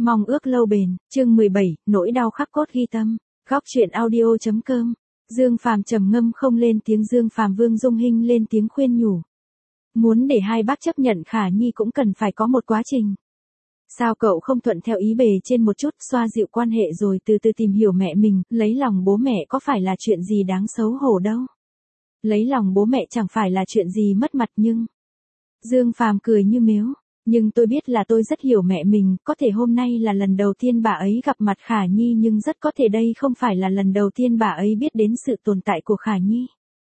Mong ước lâu bền, chương 17, nỗi đau khắc cốt ghi tâm. Góc truyện audio.com. Dương Phàm trầm ngâm không lên tiếng. Dương Phàm Vương Dung Hinh lên tiếng khuyên nhủ. Muốn để hai bác chấp nhận Khả Nhi cũng cần phải có một quá trình. Sao cậu không thuận theo ý bề trên một chút, xoa dịu quan hệ rồi từ từ tìm hiểu mẹ mình, lấy lòng bố mẹ có phải là chuyện gì đáng xấu hổ đâu. Lấy lòng bố mẹ chẳng phải là chuyện gì mất mặt nhưng... Dương Phàm cười như mếu. Nhưng tôi biết là tôi rất hiểu mẹ mình, có thể hôm nay là lần đầu tiên bà ấy gặp mặt Khả Nhi nhưng rất có thể đây không phải là lần đầu tiên bà ấy biết đến sự tồn tại của Khả Nhi.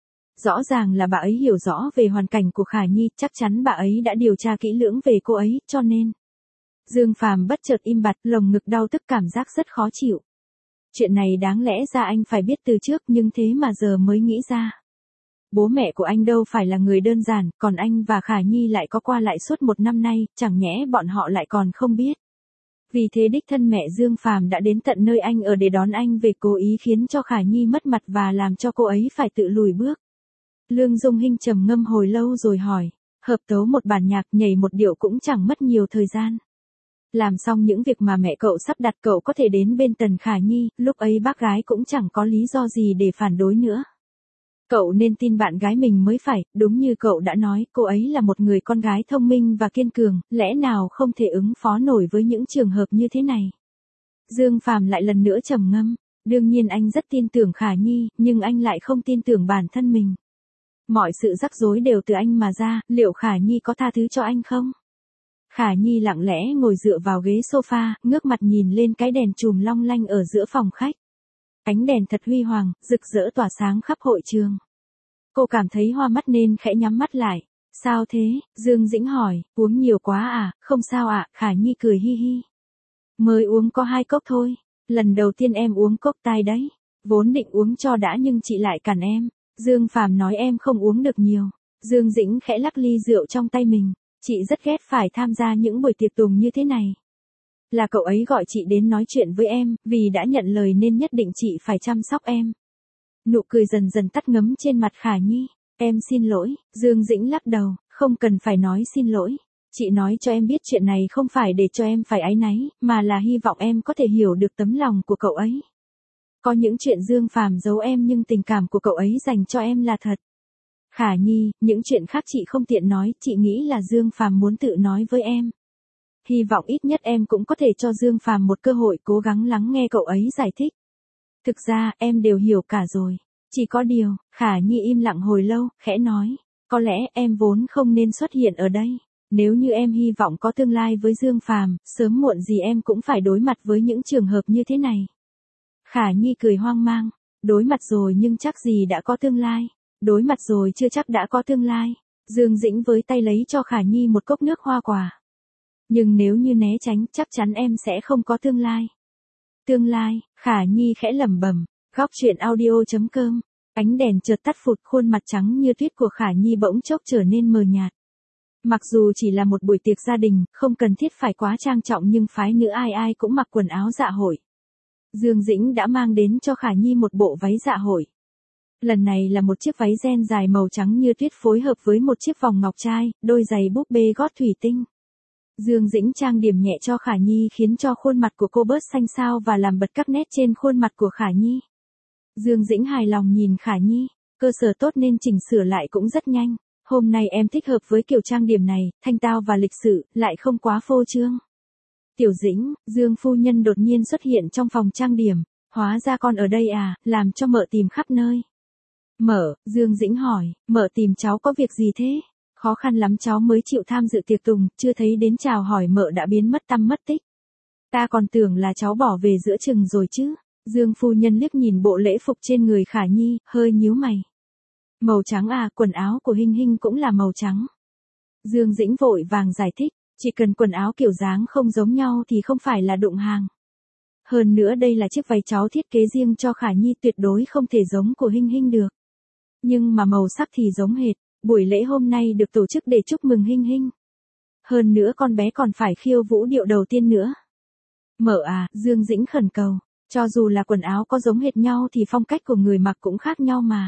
Rõ ràng là bà ấy hiểu rõ về hoàn cảnh của Khả Nhi, chắc chắn bà ấy đã điều tra kỹ lưỡng về cô ấy, cho nên... Dương Phàm bất chợt im bặt, lồng ngực đau tức, cảm giác rất khó chịu. Chuyện này đáng lẽ ra anh phải biết từ trước nhưng thế mà giờ mới nghĩ ra. Bố mẹ của anh đâu phải là người đơn giản, còn anh và Khả Nhi lại có qua lại suốt 1 năm nay, chẳng nhẽ bọn họ lại còn không biết. Vì thế đích thân mẹ Dương Phàm đã đến tận nơi anh ở để đón anh về, cố ý khiến cho Khả Nhi mất mặt và làm cho cô ấy phải tự lùi bước. Lương Dung Hinh trầm ngâm hồi lâu rồi hỏi, hợp tấu một bản nhạc, nhảy một điệu cũng chẳng mất nhiều thời gian. Làm xong những việc mà mẹ cậu sắp đặt, cậu có thể đến bên Tần Khả Nhi, lúc ấy bác gái cũng chẳng có lý do gì để phản đối nữa. Cậu nên tin bạn gái mình mới phải, đúng như cậu đã nói, cô ấy là một người con gái thông minh và kiên cường, lẽ nào không thể ứng phó nổi với những trường hợp như thế này. Dương Phàm lại lần nữa trầm ngâm, đương nhiên anh rất tin tưởng Khả Nhi, nhưng anh lại không tin tưởng bản thân mình. Mọi sự rắc rối đều từ anh mà ra, liệu Khả Nhi có tha thứ cho anh không? Khả Nhi lặng lẽ ngồi dựa vào ghế sofa, ngước mặt nhìn lên cái đèn chùm long lanh ở giữa phòng khách. Ánh đèn thật huy hoàng, rực rỡ tỏa sáng khắp hội trường. Cô cảm thấy hoa mắt nên khẽ nhắm mắt lại. Sao thế? Dương Dĩnh hỏi, uống nhiều quá à? Không sao ạ, Khả Nhi cười hi hi. Mới uống có 2 cốc thôi. Lần đầu tiên em uống cốc tai đấy. Vốn định uống cho đã nhưng chị lại cản em. Dương Phàm nói em không uống được nhiều. Dương Dĩnh khẽ lắc ly rượu trong tay mình. Chị rất ghét phải tham gia những buổi tiệc tùng như thế này. Là cậu ấy gọi chị đến nói chuyện với em, vì đã nhận lời nên nhất định chị phải chăm sóc em. Nụ cười dần dần tắt ngấm trên mặt Khả Nhi. Em xin lỗi, Dương Dĩnh lắc đầu, không cần phải nói xin lỗi. Chị nói cho em biết chuyện này không phải để cho em phải áy náy, mà là hy vọng em có thể hiểu được tấm lòng của cậu ấy. Có những chuyện Dương Phàm giấu em nhưng tình cảm của cậu ấy dành cho em là thật. Khả Nhi, những chuyện khác chị không tiện nói, chị nghĩ là Dương Phàm muốn tự nói với em. Hy vọng ít nhất em cũng có thể cho Dương Phàm một cơ hội cố gắng lắng nghe cậu ấy giải thích. Thực ra, em đều hiểu cả rồi. Chỉ có điều, Khả Nhi im lặng hồi lâu, khẽ nói. Có lẽ em vốn không nên xuất hiện ở đây. Nếu như em hy vọng có tương lai với Dương Phàm, sớm muộn gì em cũng phải đối mặt với những trường hợp như thế này. Khả Nhi cười hoang mang. Đối mặt rồi nhưng chắc gì đã có tương lai. Đối mặt rồi chưa chắc đã có tương lai. Dương Dĩnh với tay lấy cho Khả Nhi một cốc nước hoa quả. Nhưng nếu như né tránh, chắc chắn em sẽ không có tương lai. Tương lai, Khả Nhi khẽ lẩm bẩm. Góc truyện audio.com. Ánh đèn chợt tắt phụt, khuôn mặt trắng như tuyết của Khả Nhi bỗng chốc trở nên mờ nhạt. Mặc dù chỉ là một buổi tiệc gia đình, không cần thiết phải quá trang trọng nhưng phái nữ ai ai cũng mặc quần áo dạ hội. Dương Dĩnh đã mang đến cho Khả Nhi một bộ váy dạ hội. Lần này là một chiếc váy ren dài màu trắng như tuyết phối hợp với một chiếc vòng ngọc trai, đôi giày búp bê gót thủy tinh. Dương Dĩnh trang điểm nhẹ cho Khả Nhi khiến cho khuôn mặt của cô bớt xanh xao và làm bật các nét trên khuôn mặt của Khả Nhi. Dương Dĩnh hài lòng nhìn Khả Nhi, cơ sở tốt nên chỉnh sửa lại cũng rất nhanh. Hôm nay em thích hợp với kiểu trang điểm này, thanh tao và lịch sự, lại không quá phô trương. Tiểu Dĩnh, Dương phu nhân đột nhiên xuất hiện trong phòng trang điểm. Hóa ra con ở đây à, làm cho mợ tìm khắp nơi. Mợ, Dương Dĩnh hỏi, mợ tìm cháu có việc gì thế? Khó khăn lắm cháu mới chịu tham dự tiệc tùng, chưa thấy đến chào hỏi mợ đã biến mất tăm mất tích. Ta còn tưởng là cháu bỏ về giữa chừng rồi chứ. Dương phu nhân liếc nhìn bộ lễ phục trên người Khả Nhi, hơi nhíu mày. Màu trắng à, quần áo của Hinh Hinh cũng là màu trắng. Dương Dĩnh vội vàng giải thích, chỉ cần quần áo kiểu dáng không giống nhau thì không phải là đụng hàng. Hơn nữa đây là chiếc váy cháu thiết kế riêng cho Khả Nhi, tuyệt đối không thể giống của Hinh Hinh được. Nhưng mà màu sắc thì giống hệt, buổi lễ hôm nay được tổ chức để chúc mừng Hinh Hinh. Hơn nữa con bé còn phải khiêu vũ điệu đầu tiên nữa. Mợ à, Dương Dĩnh khẩn cầu, cho dù là quần áo có giống hệt nhau thì phong cách của người mặc cũng khác nhau mà.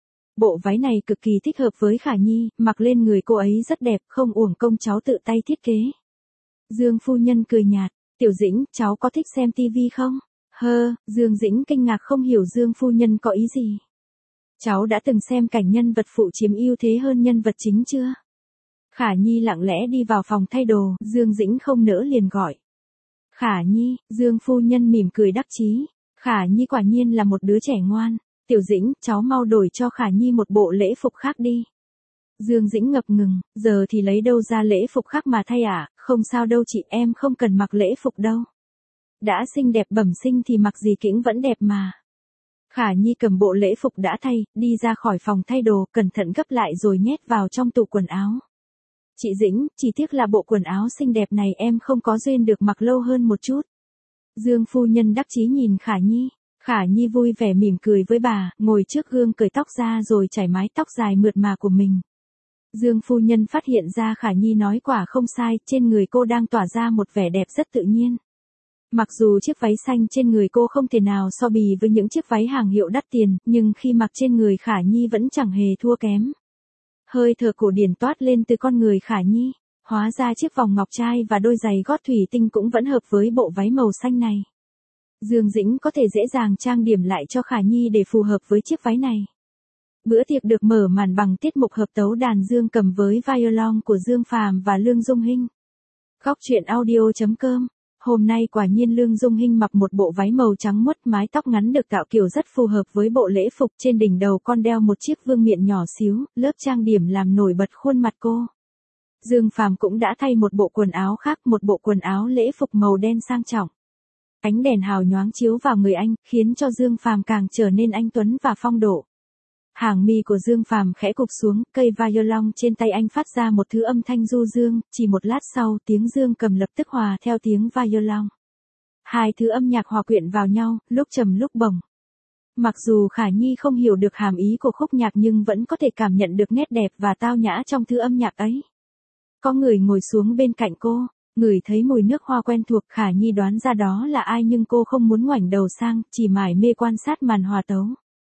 Bộ váy này cực kỳ thích hợp với Khả Nhi, mặc lên người cô ấy rất đẹp, không uổng công cháu tự tay thiết kế. Dương phu nhân cười nhạt, Tiểu Dĩnh, cháu có thích xem tivi không? Dương Dĩnh kinh ngạc không hiểu Dương phu nhân có ý gì. Cháu đã từng xem cảnh nhân vật phụ chiếm ưu thế hơn nhân vật chính chưa? Khả Nhi lặng lẽ đi vào phòng thay đồ, Dương Dĩnh không nỡ liền gọi. Khả Nhi, Dương phu nhân mỉm cười đắc chí. Khả Nhi quả nhiên là một đứa trẻ ngoan. Tiểu Dĩnh, cháu mau đổi cho Khả Nhi một bộ lễ phục khác đi. Dương Dĩnh ngập ngừng, giờ thì lấy đâu ra lễ phục khác mà thay à, không sao đâu chị, em không cần mặc lễ phục đâu. Đã xinh đẹp bẩm sinh thì mặc gì kĩnh vẫn đẹp mà. Khả Nhi cầm bộ lễ phục đã thay, đi ra khỏi phòng thay đồ, cẩn thận gấp lại rồi nhét vào trong tủ quần áo. Chị Dĩnh, chỉ tiếc là bộ quần áo xinh đẹp này em không có duyên được mặc lâu hơn một chút. Dương phu nhân đắc chí nhìn Khả Nhi. Khả Nhi vui vẻ mỉm cười với bà, ngồi trước gương cởi tóc ra rồi chải mái tóc dài mượt mà của mình. Dương phu nhân phát hiện ra Khả Nhi nói quả không sai, trên người cô đang tỏa ra một vẻ đẹp rất tự nhiên. Mặc dù chiếc váy xanh trên người cô không thể nào so bì với những chiếc váy hàng hiệu đắt tiền, nhưng khi mặc trên người Khả Nhi vẫn chẳng hề thua kém. Hơi thở cổ điển toát lên từ con người Khả Nhi, hóa ra chiếc vòng ngọc trai và đôi giày gót thủy tinh cũng vẫn hợp với bộ váy màu xanh này. Dương Dĩnh có thể dễ dàng trang điểm lại cho Khả Nhi để phù hợp với chiếc váy này. Bữa tiệc được mở màn bằng tiết mục hợp tấu đàn dương cầm với violon của Dương Phàm và Lương Dung Hinh. Góc truyện audio.com. Hôm nay quả nhiên Lương Dung Hinh mặc một bộ váy màu trắng muốt, mái tóc ngắn được tạo kiểu rất phù hợp với bộ lễ phục, trên đỉnh đầu con đeo một chiếc vương miện nhỏ xíu, lớp trang điểm làm nổi bật khuôn mặt cô. Dương Phàm cũng đã thay một bộ quần áo khác, một bộ quần áo lễ phục màu đen sang trọng. Ánh đèn hào nhoáng chiếu vào người anh, khiến cho Dương Phàm càng trở nên anh tuấn và phong độ. Hàng mi của Dương Phàm khẽ cụp xuống, cây violon trên tay anh phát ra một thứ âm thanh du dương, chỉ một lát sau, tiếng dương cầm lập tức hòa theo tiếng violon. Hai thứ âm nhạc hòa quyện vào nhau, lúc trầm lúc bổng. Mặc dù Khả Nhi không hiểu được hàm ý của khúc nhạc nhưng vẫn có thể cảm nhận được nét đẹp và tao nhã trong thứ âm nhạc ấy. Có người ngồi xuống bên cạnh cô, ngửi thấy mùi nước hoa quen thuộc, Khả Nhi đoán ra đó là ai nhưng cô không muốn ngoảnh đầu sang, chỉ mải mê quan sát màn hòa tấu.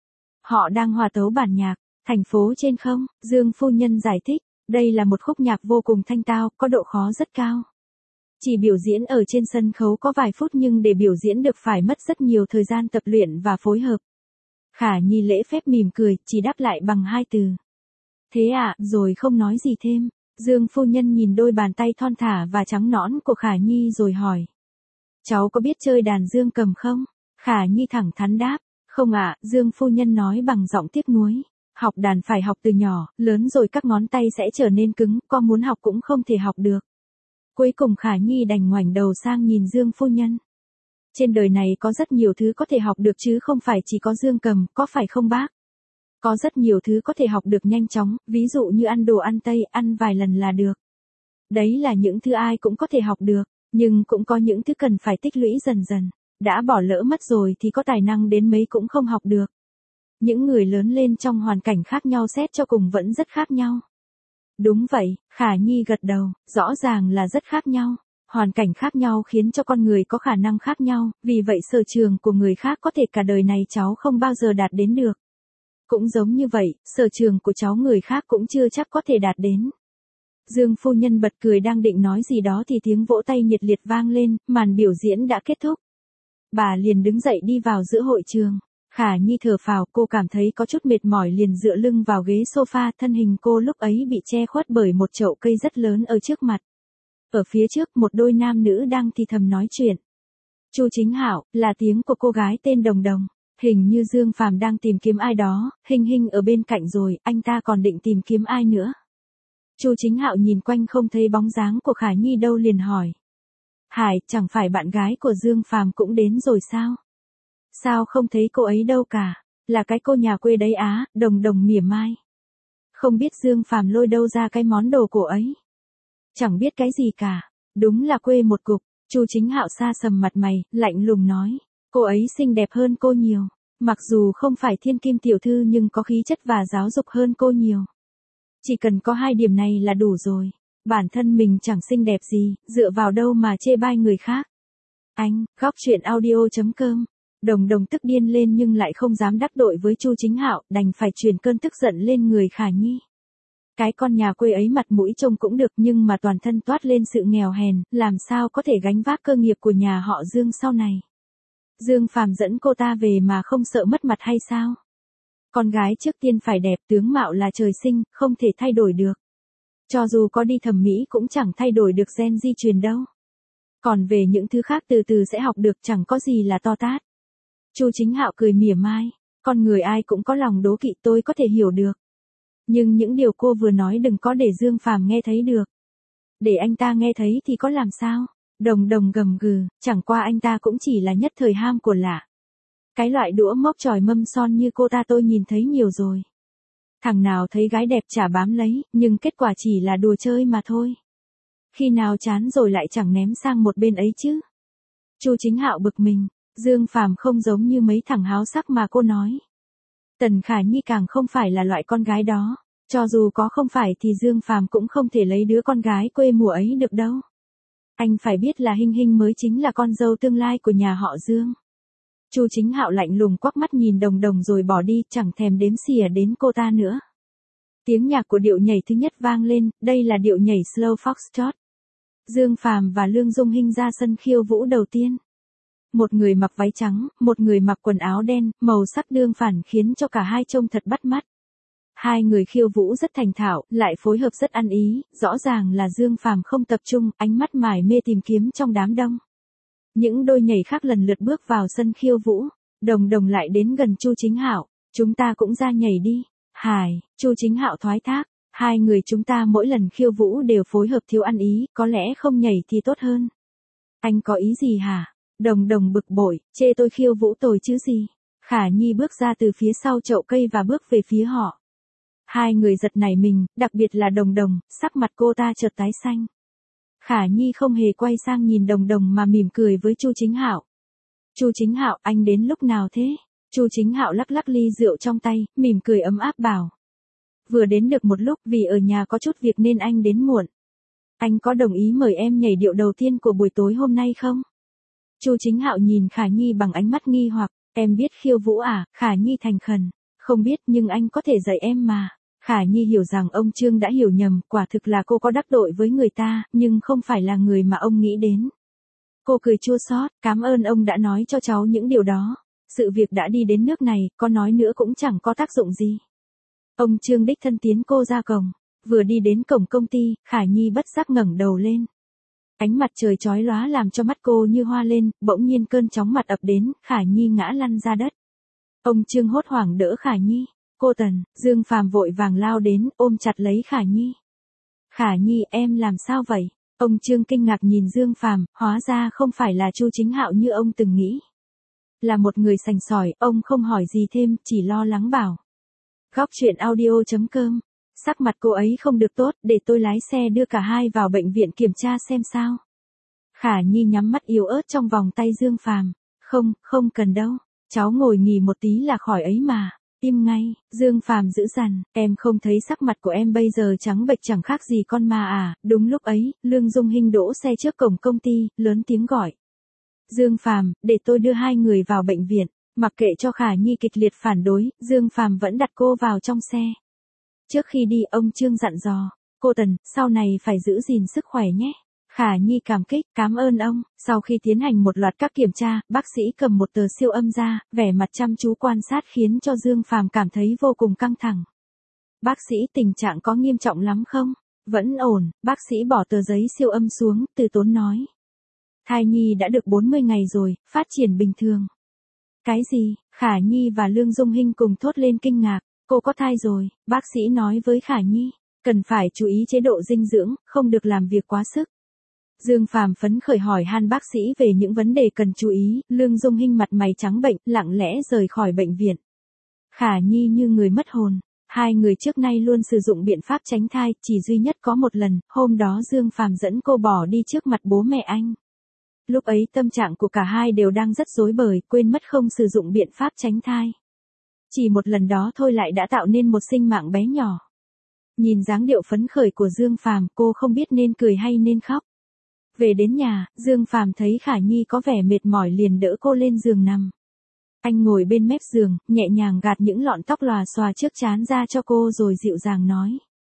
Họ đang hòa tấu bản nhạc, Thành phố trên không, Dương phu nhân giải thích, đây là một khúc nhạc vô cùng thanh tao, có độ khó rất cao. Chỉ biểu diễn ở trên sân khấu có vài phút nhưng để biểu diễn được phải mất rất nhiều thời gian tập luyện và phối hợp. Khả Nhi lễ phép mỉm cười, chỉ đáp lại bằng hai từ. Thế à, rồi không nói gì thêm. Dương phu nhân nhìn đôi bàn tay thon thả và trắng nõn của Khả Nhi rồi hỏi. Cháu có biết chơi đàn dương cầm không? Khả Nhi thẳng thắn đáp. Không ạ, Dương phu nhân nói bằng giọng tiếc nuối. Học đàn phải học từ nhỏ, lớn rồi các ngón tay sẽ trở nên cứng, con muốn học cũng không thể học được. Cuối cùng Khả Nhi đành ngoảnh đầu sang nhìn Dương phu nhân. Trên đời này có rất nhiều thứ có thể học được chứ không phải chỉ có dương cầm, có phải không bác? Có rất nhiều thứ có thể học được nhanh chóng, ví dụ như ăn đồ ăn Tây, ăn vài lần là được. Đấy là những thứ ai cũng có thể học được, nhưng cũng có những thứ cần phải tích lũy dần dần. Đã bỏ lỡ mất rồi thì có tài năng đến mấy cũng không học được. Những người lớn lên trong hoàn cảnh khác nhau xét cho cùng vẫn rất khác nhau. Đúng vậy, Khả Nhi gật đầu, rõ ràng là rất khác nhau. Hoàn cảnh khác nhau khiến cho con người có khả năng khác nhau, vì vậy sở trường của người khác có thể cả đời này cháu không bao giờ đạt đến được. Cũng giống như vậy, sở trường của cháu người khác cũng chưa chắc có thể đạt đến. Dương phu nhân bật cười đang định nói gì đó thì tiếng vỗ tay nhiệt liệt vang lên, màn biểu diễn đã kết thúc. Bà liền đứng dậy đi vào giữa hội trường. Khả Nhi thở phào, cô cảm thấy có chút mệt mỏi liền dựa lưng vào ghế sofa, thân hình cô lúc ấy bị che khuất bởi một chậu cây rất lớn ở trước mặt. Ở phía trước, một đôi nam nữ đang thì thầm nói chuyện. Chu Chính Hạo, là tiếng của cô gái tên Đồng Đồng. Hình như Dương Phàm đang tìm kiếm ai đó, Hinh Hinh ở bên cạnh rồi, anh ta còn định tìm kiếm ai nữa. Chu Chính Hạo nhìn quanh không thấy bóng dáng của Khả Nhi đâu liền hỏi. Hải, chẳng phải bạn gái của Dương Phàm cũng đến rồi sao? Sao không thấy cô ấy đâu cả? Là cái cô nhà quê đấy á, Đồng Đồng mỉa mai. Không biết Dương Phàm lôi đâu ra cái món đồ của ấy. Chẳng biết cái gì cả, đúng là quê một cục. Chu Chính Hạo xa sầm mặt mày, lạnh lùng nói. Cô ấy xinh đẹp hơn cô nhiều. Mặc dù không phải thiên kim tiểu thư nhưng có khí chất và giáo dục hơn cô nhiều. Chỉ cần có hai điểm này là đủ rồi. Bản thân mình chẳng xinh đẹp gì, dựa vào đâu mà chê bai người khác. Anh, góc truyện audio.com. Đồng Đồng tức điên lên nhưng lại không dám đắc tội với Chu Chính Hạo, đành phải truyền cơn tức giận lên người Khả Nhi. Cái con nhà quê ấy mặt mũi trông cũng được nhưng mà toàn thân toát lên sự nghèo hèn, làm sao có thể gánh vác cơ nghiệp của nhà họ Dương sau này. Dương Phàm dẫn cô ta về mà không sợ mất mặt hay sao? Con gái trước tiên phải đẹp, tướng mạo là trời sinh, không thể thay đổi được. Cho dù có đi thẩm mỹ cũng chẳng thay đổi được gen di truyền đâu. Còn về những thứ khác từ từ sẽ học được, chẳng có gì là to tát. Chu Chính Hạo cười mỉa mai, con người ai cũng có lòng đố kỵ, tôi có thể hiểu được. Nhưng những điều cô vừa nói đừng có để Dương Phàm nghe thấy được. Để anh ta nghe thấy thì có làm sao? Đồng Đồng gầm gừ, chẳng qua anh ta cũng chỉ là nhất thời ham của lạ. Cái loại đũa mốc chòi mâm son như cô ta tôi nhìn thấy nhiều rồi. Thằng nào thấy gái đẹp chả bám lấy, nhưng kết quả chỉ là đùa chơi mà thôi. Khi nào chán rồi lại chẳng ném sang một bên ấy chứ. Chu Chính Hạo bực mình, Dương Phàm không giống như mấy thằng háo sắc mà cô nói. Tần Khả Nhi càng không phải là loại con gái đó, cho dù có không phải thì Dương Phàm cũng không thể lấy đứa con gái quê mùa ấy được đâu. Anh phải biết là Hinh Hinh mới chính là con dâu tương lai của nhà họ Dương. Chu Chính Hạo lạnh lùng quắc mắt nhìn Đồng Đồng rồi bỏ đi, chẳng thèm đếm xỉa đến cô ta nữa. Tiếng nhạc của điệu nhảy thứ nhất vang lên, đây là điệu nhảy slow foxtrot. Dương Phàm và Lương Dung Hinh ra sân khiêu vũ đầu tiên. Một người mặc váy trắng, một người mặc quần áo đen, màu sắc tương phản khiến cho cả hai trông thật bắt mắt. Hai người khiêu vũ rất thành thạo, lại phối hợp rất ăn ý, rõ ràng là Dương Phàm không tập trung, ánh mắt mải mê tìm kiếm trong đám đông. Những đôi nhảy khác lần lượt bước vào sân khiêu vũ, Đồng Đồng lại đến gần Chu Chính Hạo, chúng ta cũng ra nhảy đi. Hài, Chu Chính Hạo thoái thác, hai người chúng ta mỗi lần khiêu vũ đều phối hợp thiếu ăn ý, có lẽ không nhảy thì tốt hơn. Anh có ý gì hả? Đồng Đồng bực bội, chê tôi khiêu vũ tồi chứ gì. Khả Nhi bước ra từ phía sau chậu cây và bước về phía họ. Hai người giật nảy mình, đặc biệt là Đồng Đồng, sắc mặt cô ta chợt tái xanh. Khả Nhi không hề quay sang nhìn Đồng Đồng mà mỉm cười với Chu Chính Hạo. Chu Chính Hạo, anh đến lúc nào thế? Chu Chính Hạo lắc lắc ly rượu trong tay, mỉm cười ấm áp bảo. Vừa đến được một lúc, vì ở nhà có chút việc nên anh đến muộn. Anh có đồng ý mời em nhảy điệu đầu tiên của buổi tối hôm nay không? Chu Chính Hạo nhìn Khả Nhi bằng ánh mắt nghi hoặc, em biết khiêu vũ à? Khả Nhi thành khẩn, không biết nhưng anh có thể dạy em mà. Khả Nhi hiểu rằng ông Trương đã hiểu nhầm, quả thực là cô có đắc tội với người ta, nhưng không phải là người mà ông nghĩ đến. Cô cười chua xót, cảm ơn ông đã nói cho cháu những điều đó. Sự việc đã đi đến nước này, có nói nữa cũng chẳng có tác dụng gì. Ông Trương đích thân tiến cô ra cổng, vừa đi đến cổng công ty, Khả Nhi bất giác ngẩng đầu lên. Ánh mặt trời chói lóa làm cho mắt cô như hoa lên, bỗng nhiên cơn chóng mặt ập đến, Khả Nhi ngã lăn ra đất. Ông Trương hốt hoảng đỡ Khả Nhi. Cô Tần, Dương Phàm vội vàng lao đến, ôm chặt lấy Khả Nhi. Khả Nhi, em làm sao vậy? Ông Trương kinh ngạc nhìn Dương Phàm, hóa ra không phải là Chu Chính Hạo như ông từng nghĩ. Là một người sành sỏi, ông không hỏi gì thêm, chỉ lo lắng bảo. Góc truyện audio.com. Sắc mặt cô ấy không được tốt, để tôi lái xe đưa cả hai vào bệnh viện kiểm tra xem sao. Khả Nhi nhắm mắt yếu ớt trong vòng tay Dương Phàm. Không, không cần đâu, cháu ngồi nghỉ một tí là khỏi ấy mà. Im ngay, Dương Phàm giữ dằn, em không thấy sắc mặt của em bây giờ trắng bệch chẳng khác gì con ma à? Đúng lúc ấy, Lương Dung Hinh đỗ xe trước cổng công ty, lớn tiếng gọi. Dương Phàm, để tôi đưa hai người vào bệnh viện. Mặc kệ cho Khả Nhi kịch liệt phản đối, Dương Phàm vẫn đặt cô vào trong xe. Trước khi đi, ông Trương dặn dò, cô Tần, sau này phải giữ gìn sức khỏe nhé. Khả Nhi cảm kích, cảm ơn ông. Sau khi tiến hành một loạt các kiểm tra, bác sĩ cầm một tờ siêu âm ra, vẻ mặt chăm chú quan sát khiến cho Dương Phàm cảm thấy vô cùng căng thẳng. Bác sĩ, tình trạng có nghiêm trọng lắm không? Vẫn ổn, bác sĩ bỏ tờ giấy siêu âm xuống, từ tốn nói. Thai nhi đã được 40 ngày rồi, phát triển bình thường. Cái gì? Khả Nhi và Lương Dung Hinh cùng thốt lên kinh ngạc. Cô có thai rồi, bác sĩ nói với Khả Nhi. Cần phải chú ý chế độ dinh dưỡng, không được làm việc quá sức. Dương Phàm phấn khởi hỏi han bác sĩ về những vấn đề cần chú ý, Lương Dung Hinh mặt mày trắng bệnh, lặng lẽ rời khỏi bệnh viện. Khả Nhi như người mất hồn, hai người trước nay luôn sử dụng biện pháp tránh thai, chỉ duy nhất có một lần, hôm đó Dương Phàm dẫn cô bỏ đi trước mặt bố mẹ anh. Lúc ấy tâm trạng của cả hai đều đang rất rối bời, quên mất không sử dụng biện pháp tránh thai. Chỉ một lần đó thôi lại đã tạo nên một sinh mạng bé nhỏ. Nhìn dáng điệu phấn khởi của Dương Phàm, cô không biết nên cười hay nên khóc. Về đến nhà, Dương Phàm thấy Khả Nhi có vẻ mệt mỏi liền đỡ cô lên giường nằm. Anh ngồi bên mép giường, nhẹ nhàng gạt những lọn tóc lòa xòa trước trán ra cho cô rồi dịu dàng nói.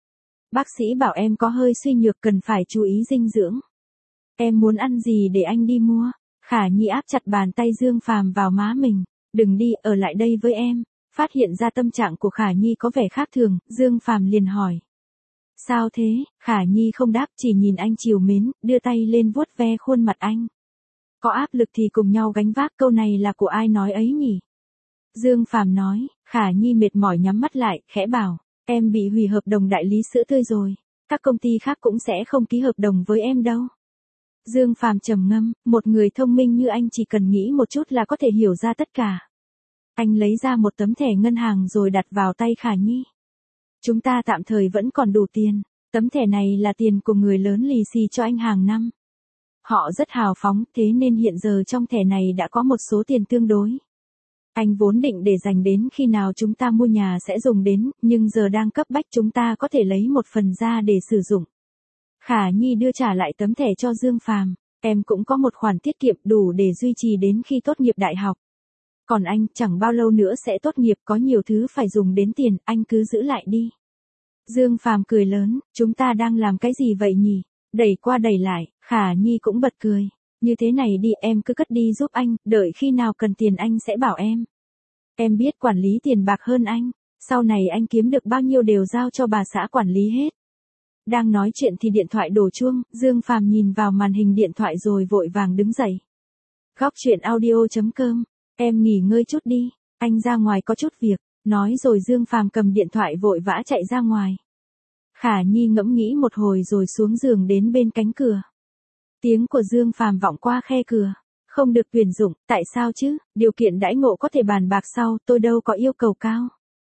Bác sĩ bảo em có hơi suy nhược cần phải chú ý dinh dưỡng. Em muốn ăn gì để anh đi mua? Khả Nhi áp chặt bàn tay Dương Phàm vào má mình. Đừng đi, ở lại đây với em. Phát hiện ra tâm trạng của Khả Nhi có vẻ khác thường, Dương Phàm liền hỏi. Sao thế? Khả Nhi không đáp, chỉ nhìn anh trìu mến, đưa tay lên vuốt ve khuôn mặt anh. Có áp lực thì cùng nhau gánh vác, câu này là của ai nói ấy nhỉ? Dương Phàm nói. Khả Nhi mệt mỏi nhắm mắt lại, khẽ bảo. Em bị hủy hợp đồng đại lý sữa tươi rồi. Các công ty khác cũng sẽ không ký hợp đồng với em đâu. Dương Phàm trầm ngâm, một người thông minh như anh chỉ cần nghĩ một chút là có thể hiểu ra tất cả. Anh lấy ra một tấm thẻ ngân hàng rồi đặt vào tay Khả Nhi. Chúng ta tạm thời vẫn còn đủ tiền. Tấm thẻ này là tiền của người lớn lì xì cho anh hàng năm. Họ rất hào phóng, thế nên hiện giờ trong thẻ này đã có một số tiền tương đối. Anh vốn định để dành đến khi nào chúng ta mua nhà sẽ dùng đến, nhưng giờ đang cấp bách, chúng ta có thể lấy một phần ra để sử dụng. Khả Nhi đưa trả lại tấm thẻ cho Dương Phàm. Em cũng có một khoản tiết kiệm đủ để duy trì đến khi tốt nghiệp đại học. Còn anh, chẳng bao lâu nữa sẽ tốt nghiệp, có nhiều thứ phải dùng đến tiền, anh cứ giữ lại đi. Dương Phàm cười lớn, chúng ta đang làm cái gì vậy nhỉ? Đẩy qua đẩy lại, Khả Nhi cũng bật cười. Như thế này đi, em cứ cất đi giúp anh, đợi khi nào cần tiền anh sẽ bảo em. Em biết quản lý tiền bạc hơn anh, sau này anh kiếm được bao nhiêu đều giao cho bà xã quản lý hết. Đang nói chuyện thì điện thoại đổ chuông, Dương Phàm nhìn vào màn hình điện thoại rồi vội vàng đứng dậy. Góc truyện audio.com, em nghỉ ngơi chút đi, anh ra ngoài có chút việc, nói rồi Dương Phàm cầm điện thoại vội vã chạy ra ngoài. Khả Nhi ngẫm nghĩ một hồi rồi xuống giường đến bên cánh cửa. Tiếng của Dương Phàm vọng qua khe cửa. Không được tuyển dụng, tại sao chứ, điều kiện đãi ngộ có thể bàn bạc sau, tôi đâu có yêu cầu cao.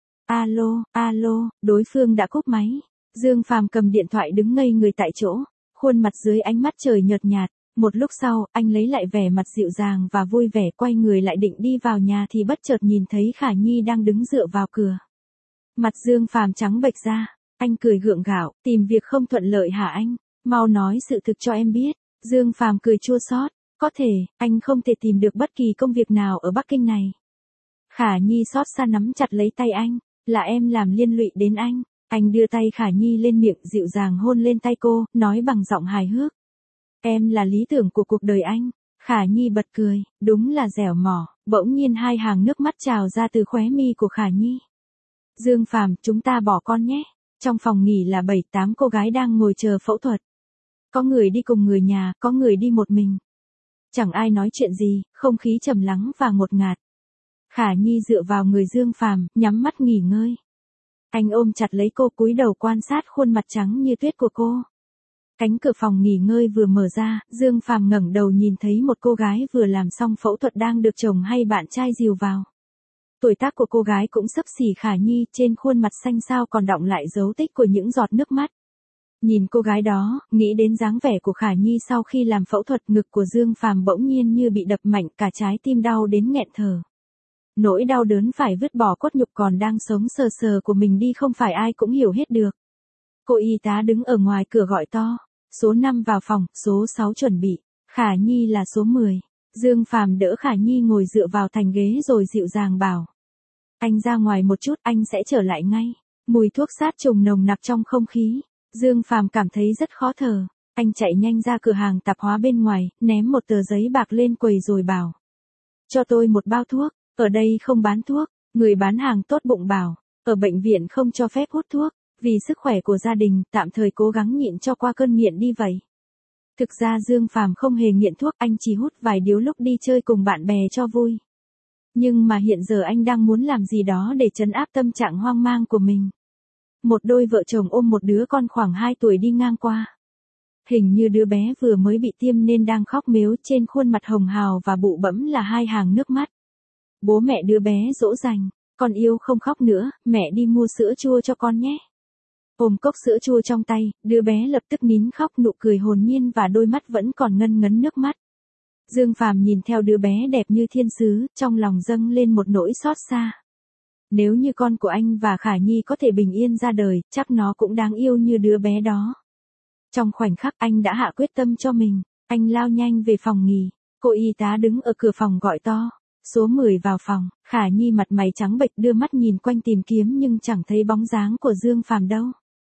Alo, đối phương đã cúp máy. Dương Phàm cầm điện thoại đứng ngây người tại chỗ, khuôn mặt dưới ánh mắt trời nhợt nhạt. Một lúc sau, anh lấy lại vẻ mặt dịu dàng và vui vẻ, quay người lại định đi vào nhà thì bất chợt nhìn thấy Khả Nhi đang đứng dựa vào cửa. Mặt Dương Phàm trắng bệch ra, anh cười gượng gạo, tìm việc không thuận lợi hả anh? Mau nói sự thực cho em biết. Dương Phàm cười chua xót, có thể, anh không thể tìm được bất kỳ công việc nào ở Bắc Kinh này. Khả Nhi xót xa nắm chặt lấy tay anh, là em làm liên lụy đến anh. Anh đưa tay Khả Nhi lên miệng dịu dàng hôn lên tay cô, nói bằng giọng hài hước. Em là lý tưởng của cuộc đời anh. Khả Nhi bật cười, đúng là dẻo mỏ, bỗng nhiên hai hàng nước mắt trào ra từ khóe mi của Khả Nhi. Dương Phàm, chúng ta bỏ con nhé. Trong phòng nghỉ là 7-8 cô gái đang ngồi chờ phẫu thuật. Có người đi cùng người nhà, có người đi một mình. Chẳng ai nói chuyện gì, không khí trầm lắng và ngột ngạt. Khả Nhi dựa vào người Dương Phàm, nhắm mắt nghỉ ngơi. Anh ôm chặt lấy cô, cúi đầu quan sát khuôn mặt trắng như tuyết của cô. Cánh cửa phòng nghỉ ngơi vừa mở ra, Dương Phàm ngẩng đầu nhìn thấy một cô gái vừa làm xong phẫu thuật đang được chồng hay bạn trai dìu vào. Tuổi tác của cô gái cũng xấp xỉ Khả Nhi, trên khuôn mặt xanh xao còn đọng lại dấu tích của những giọt nước mắt. Nhìn cô gái đó, nghĩ đến dáng vẻ của Khả Nhi sau khi làm phẫu thuật, ngực của Dương Phàm bỗng nhiên như bị đập mạnh, cả trái tim đau đến nghẹn thở. Nỗi đau đớn phải vứt bỏ cốt nhục còn đang sống sờ sờ của mình đi không phải ai cũng hiểu hết được. Cô y tá đứng ở ngoài cửa gọi to, số 5 vào phòng, số 6 chuẩn bị, Khả Nhi là số 10. Dương Phàm đỡ Khả Nhi ngồi dựa vào thành ghế rồi dịu dàng bảo. Anh ra ngoài một chút, anh sẽ trở lại ngay. Mùi thuốc sát trùng nồng nặc trong không khí. Dương Phàm cảm thấy rất khó thở. Anh chạy nhanh ra cửa hàng tạp hóa bên ngoài, ném một tờ giấy bạc lên quầy rồi bảo. Cho tôi một bao thuốc, ở đây không bán thuốc. Người bán hàng tốt bụng bảo, ở bệnh viện không cho phép hút thuốc. Vì sức khỏe của gia đình, tạm thời cố gắng nhịn cho qua cơn nghiện đi vậy. Thực ra Dương Phàm không hề nghiện thuốc, anh chỉ hút vài điếu lúc đi chơi cùng bạn bè cho vui. Nhưng mà hiện giờ anh đang muốn làm gì đó để trấn áp tâm trạng hoang mang của mình. Một đôi vợ chồng ôm một đứa con khoảng 2 tuổi đi ngang qua. Hình như đứa bé vừa mới bị tiêm nên đang khóc mếu, trên khuôn mặt hồng hào và bụ bẫm là hai hàng nước mắt. Bố mẹ đứa bé dỗ dành, con yêu không khóc nữa, mẹ đi mua sữa chua cho con nhé. Ôm cốc sữa chua trong tay, đứa bé lập tức nín khóc, nụ cười hồn nhiên và đôi mắt vẫn còn ngân ngấn nước mắt. Dương Phàm nhìn theo đứa bé đẹp như thiên sứ, trong lòng dâng lên một nỗi xót xa. Nếu như con của anh và Khả Nhi có thể bình yên ra đời, chắc nó cũng đáng yêu như đứa bé đó. Trong khoảnh khắc anh đã hạ quyết tâm cho mình, anh lao nhanh về phòng nghỉ. Cô y tá đứng ở cửa phòng gọi to. Số 10 vào phòng. Khả Nhi mặt mày trắng bệch đưa mắt nhìn quanh tìm kiếm nhưng chẳng thấy bóng dáng của Dương Phàm đâu.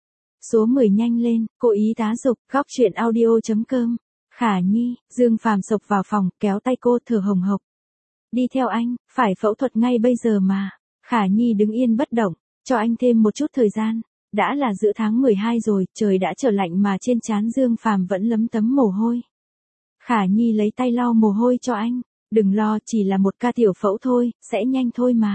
Số 10 nhanh lên, cô ý tá dục, góc chuyện audio.com. Khả Nhi, Dương Phàm sộc vào phòng, kéo tay cô thở hồng hộc. Đi theo anh, phải phẫu thuật ngay bây giờ mà. Khả Nhi đứng yên bất động, cho anh thêm một chút thời gian. Đã là giữa tháng 12 rồi, trời đã trở lạnh mà trên trán Dương Phàm vẫn lấm tấm mồ hôi. Khả Nhi lấy tay lau mồ hôi cho anh. Đừng lo, chỉ là một ca tiểu phẫu thôi, sẽ nhanh thôi mà.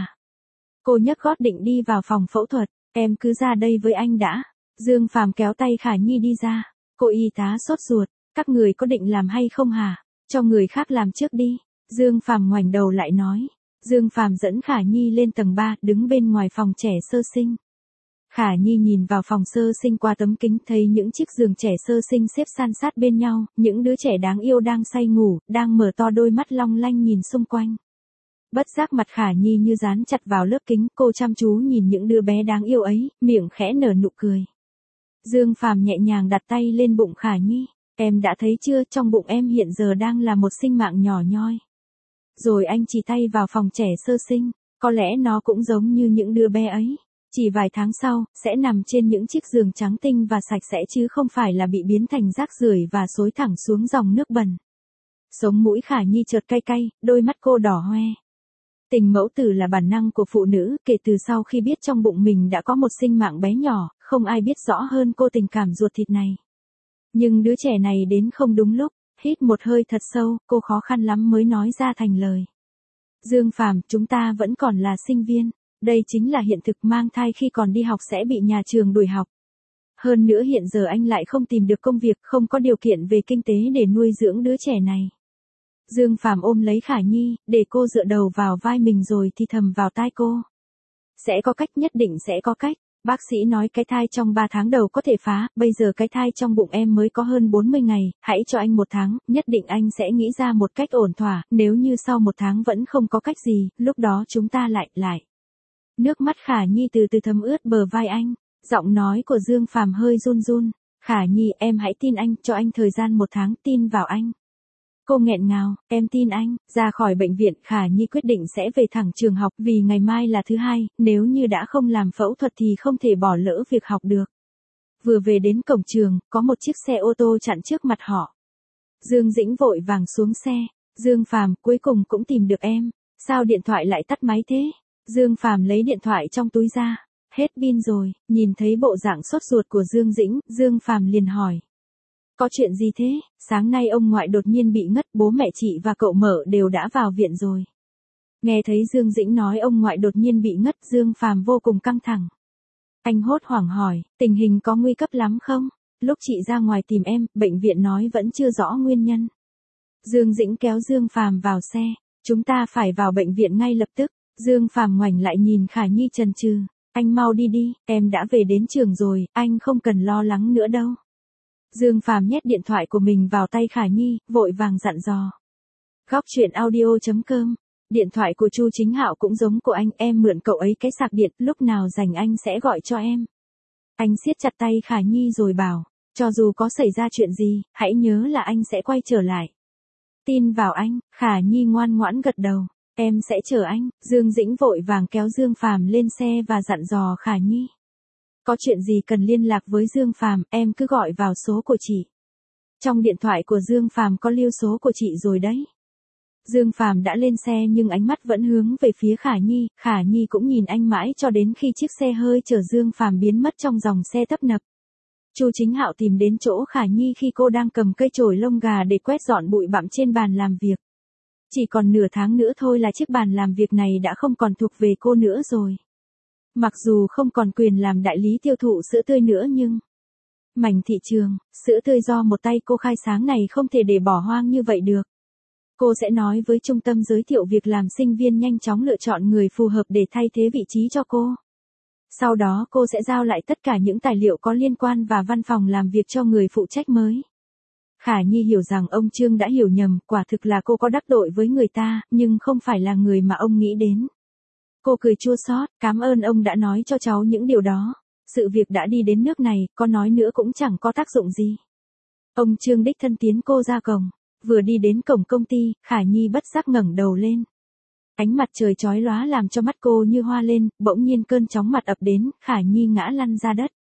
Cô nhấc gót định đi vào phòng phẫu thuật, em cứ ra đây với anh đã. Dương Phàm kéo tay Khả Nhi đi ra. Cô y tá sốt ruột, các người có định làm hay không hả? Cho người khác làm trước đi. Dương Phàm ngoảnh đầu lại nói. Dương Phàm dẫn Khả Nhi lên tầng 3, đứng bên ngoài phòng trẻ sơ sinh. Khả Nhi nhìn vào phòng sơ sinh qua tấm kính, thấy những chiếc giường trẻ sơ sinh xếp san sát bên nhau, những đứa trẻ đáng yêu đang say ngủ, đang mở to đôi mắt long lanh nhìn xung quanh. Bất giác mặt Khả Nhi như dán chặt vào lớp kính, cô chăm chú nhìn những đứa bé đáng yêu ấy, miệng khẽ nở nụ cười. Dương Phàm nhẹ nhàng đặt tay lên bụng Khả Nhi. Em đã thấy chưa, trong bụng em hiện giờ đang là một sinh mạng nhỏ nhoi. Rồi anh chỉ tay vào phòng trẻ sơ sinh, có lẽ nó cũng giống như những đứa bé ấy. Chỉ vài tháng sau, sẽ nằm trên những chiếc giường trắng tinh và sạch sẽ chứ không phải là bị biến thành rác rưởi và xối thẳng xuống dòng nước bẩn. Sống mũi Khả Nhi chợt cay cay, đôi mắt cô đỏ hoe. Tình mẫu tử là bản năng của phụ nữ, kể từ sau khi biết trong bụng mình đã có một sinh mạng bé nhỏ, không ai biết rõ hơn cô tình cảm ruột thịt này. Nhưng đứa trẻ này đến không đúng lúc, hít một hơi thật sâu, cô khó khăn lắm mới nói ra thành lời. Dương Phàm, chúng ta vẫn còn là sinh viên, đây chính là hiện thực, mang thai khi còn đi học sẽ bị nhà trường đuổi học. Hơn nữa hiện giờ anh lại không tìm được công việc, không có điều kiện về kinh tế để nuôi dưỡng đứa trẻ này. Dương Phàm ôm lấy Khả Nhi, để cô dựa đầu vào vai mình rồi thì thầm vào tai cô. Sẽ có cách, nhất định sẽ có cách. Bác sĩ nói cái thai trong 3 tháng đầu có thể phá, bây giờ cái thai trong bụng em mới có hơn 40 ngày, hãy cho anh 1 tháng, nhất định anh sẽ nghĩ ra một cách ổn thỏa, nếu như sau 1 tháng vẫn không có cách gì, lúc đó chúng ta lại. Nước mắt Khả Nhi từ từ thấm ướt bờ vai anh, giọng nói của Dương Phàm hơi run run. Khả Nhi, em hãy tin anh, cho anh thời gian 1 tháng, tin vào anh. Cô nghẹn ngào, em tin anh. Ra khỏi bệnh viện, Khả Nhi quyết định sẽ về thẳng trường học vì ngày mai là thứ hai, nếu như đã không làm phẫu thuật thì không thể bỏ lỡ việc học được. Vừa về đến cổng trường, có một chiếc xe ô tô chặn trước mặt họ. Dương Dĩnh vội vàng xuống xe. Dương Phàm, cuối cùng cũng tìm được em. Sao điện thoại lại tắt máy thế? Dương Phàm lấy điện thoại trong túi ra. Hết pin rồi. Nhìn thấy bộ dạng sốt ruột của Dương Dĩnh, Dương Phàm liền hỏi. Có chuyện gì thế? Sáng nay ông ngoại đột nhiên bị ngất, bố mẹ chị và cậu Mở đều đã vào viện rồi. Nghe thấy Dương Dĩnh nói ông ngoại đột nhiên bị ngất, Dương Phàm vô cùng căng thẳng. Anh hốt hoảng hỏi, tình hình có nguy cấp lắm không? Lúc chị ra ngoài tìm em, bệnh viện nói vẫn chưa rõ nguyên nhân. Dương Dĩnh kéo Dương Phàm vào xe, chúng ta phải vào bệnh viện ngay lập tức. Dương Phàm ngoảnh lại nhìn Khả Nhi chần chừ, anh mau đi đi, em đã về đến trường rồi, anh không cần lo lắng nữa đâu. Dương Phàm nhét điện thoại của mình vào tay Khả Nhi, vội vàng dặn dò. Góc chuyện audio.com. Điện thoại của Chu Chính Hạo cũng giống của anh, em mượn cậu ấy cái sạc điện, lúc nào rảnh anh sẽ gọi cho em. Anh siết chặt tay Khả Nhi rồi bảo, cho dù có xảy ra chuyện gì, hãy nhớ là anh sẽ quay trở lại. Tin vào anh. Khả Nhi ngoan ngoãn gật đầu. Em sẽ chờ anh. Dương Dĩnh vội vàng kéo Dương Phàm lên xe và dặn dò Khả Nhi. Có chuyện gì cần liên lạc với Dương Phàm, em cứ gọi vào số của chị. Trong điện thoại của Dương Phàm có lưu số của chị rồi đấy. Dương Phàm đã lên xe nhưng ánh mắt vẫn hướng về phía Khả Nhi cũng nhìn anh mãi cho đến khi chiếc xe hơi chở Dương Phàm biến mất trong dòng xe tấp nập. Chu Chính Hạo tìm đến chỗ Khả Nhi khi cô đang cầm cây chổi lông gà để quét dọn bụi bặm trên bàn làm việc. Chỉ còn nửa tháng nữa thôi là chiếc bàn làm việc này đã không còn thuộc về cô nữa rồi. Mặc dù không còn quyền làm đại lý tiêu thụ sữa tươi nữa nhưng mảnh thị trường, sữa tươi do một tay cô khai sáng này không thể để bỏ hoang như vậy được. Cô sẽ nói với trung tâm giới thiệu việc làm sinh viên nhanh chóng lựa chọn người phù hợp để thay thế vị trí cho cô. Sau đó cô sẽ giao lại tất cả những tài liệu có liên quan và văn phòng làm việc cho người phụ trách mới. Khả Nhi hiểu rằng ông Trương đã hiểu nhầm, quả thực là cô có đắc tội với người ta, nhưng không phải là người mà ông nghĩ đến. Cô cười chua xót, cảm ơn ông đã nói cho cháu những điều đó. Sự việc đã đi đến nước này, có nói nữa cũng chẳng có tác dụng gì. Ông Trương đích thân tiến cô ra cổng. Vừa đi đến cổng công ty, Khả Nhi bất giác ngẩng đầu lên. Ánh mặt trời chói lóa làm cho mắt cô như hoa lên, bỗng nhiên cơn chóng mặt ập đến, Khả Nhi ngã lăn ra đất.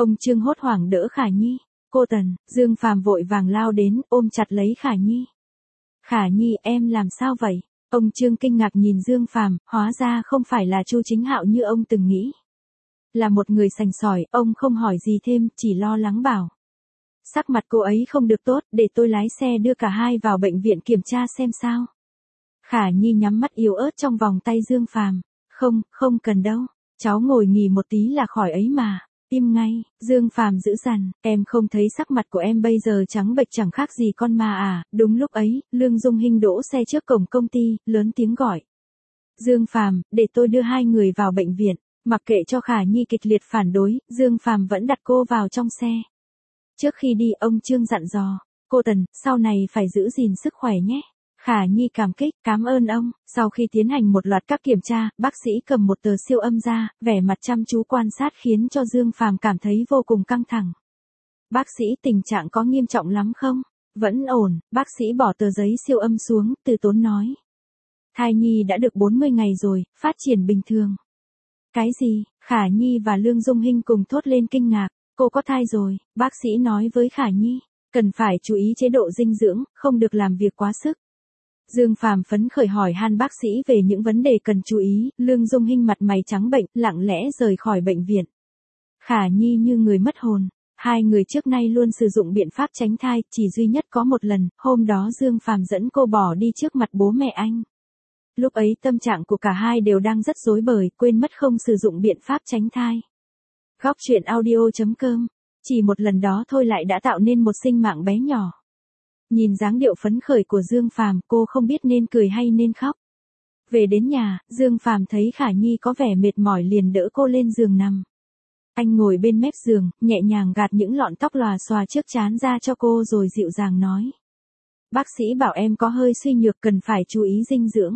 Ông Trương hốt hoảng đỡ Khả Nhi. Cô Tần, Dương Phàm vội vàng lao đến, ôm chặt lấy Khả Nhi. Khả Nhi, em làm sao vậy? Ông Trương kinh ngạc nhìn Dương Phàm, hóa ra không phải là Chu Chính Hạo như ông từng nghĩ. Là một người sành sỏi, ông không hỏi gì thêm, chỉ lo lắng bảo. Sắc mặt cô ấy không được tốt, để tôi lái xe đưa cả hai vào bệnh viện kiểm tra xem sao. Khả Nhi nhắm mắt yếu ớt trong vòng tay Dương Phàm. Không, không cần đâu, cháu ngồi nghỉ một tí là khỏi ấy mà. Im ngay, Dương Phàm giữ dằn, em không thấy sắc mặt của em bây giờ trắng bệch chẳng khác gì con ma à. Đúng lúc ấy, Lương Dung Hinh đỗ xe trước cổng công ty, lớn tiếng gọi. Dương Phàm, để tôi đưa hai người vào bệnh viện. Mặc kệ cho Khả Nhi kịch liệt phản đối, Dương Phàm vẫn đặt cô vào trong xe. Trước khi đi, ông Trương dặn dò, cô Tần, sau này phải giữ gìn sức khỏe nhé. Khả Nhi cảm kích, cảm ơn ông. Sau khi tiến hành một loạt các kiểm tra, bác sĩ cầm một tờ siêu âm ra, vẻ mặt chăm chú quan sát khiến cho Dương Phàm cảm thấy vô cùng căng thẳng. Bác sĩ, tình trạng có nghiêm trọng lắm không? Vẫn ổn, bác sĩ bỏ tờ giấy siêu âm xuống, từ tốn nói. Thai nhi đã được 40 ngày rồi, phát triển bình thường. Cái gì? Khả Nhi và Lương Dung Hinh cùng thốt lên kinh ngạc. Cô có thai rồi, bác sĩ nói với Khả Nhi. Cần phải chú ý chế độ dinh dưỡng, không được làm việc quá sức. Dương Phàm phấn khởi hỏi han bác sĩ về những vấn đề cần chú ý, Lương Dung Hinh mặt mày trắng bệnh, lặng lẽ rời khỏi bệnh viện. Khả Nhi như người mất hồn. Hai người trước nay luôn sử dụng biện pháp tránh thai, chỉ duy nhất có một lần, hôm đó Dương Phàm dẫn cô bỏ đi trước mặt bố mẹ anh. Lúc ấy tâm trạng của cả hai đều đang rất rối bời, quên mất không sử dụng biện pháp tránh thai. Góc truyện audio.com, chỉ một lần đó thôi lại đã tạo nên một sinh mạng bé nhỏ. Nhìn dáng điệu phấn khởi của Dương Phàm, cô không biết nên cười hay nên khóc. Về đến nhà, Dương Phàm thấy Khả Nhi có vẻ mệt mỏi liền đỡ cô lên giường nằm. Anh ngồi bên mép giường, nhẹ nhàng gạt những lọn tóc lòa xòa trước trán ra cho cô rồi dịu dàng nói. Bác sĩ bảo em có hơi suy nhược cần phải chú ý dinh dưỡng.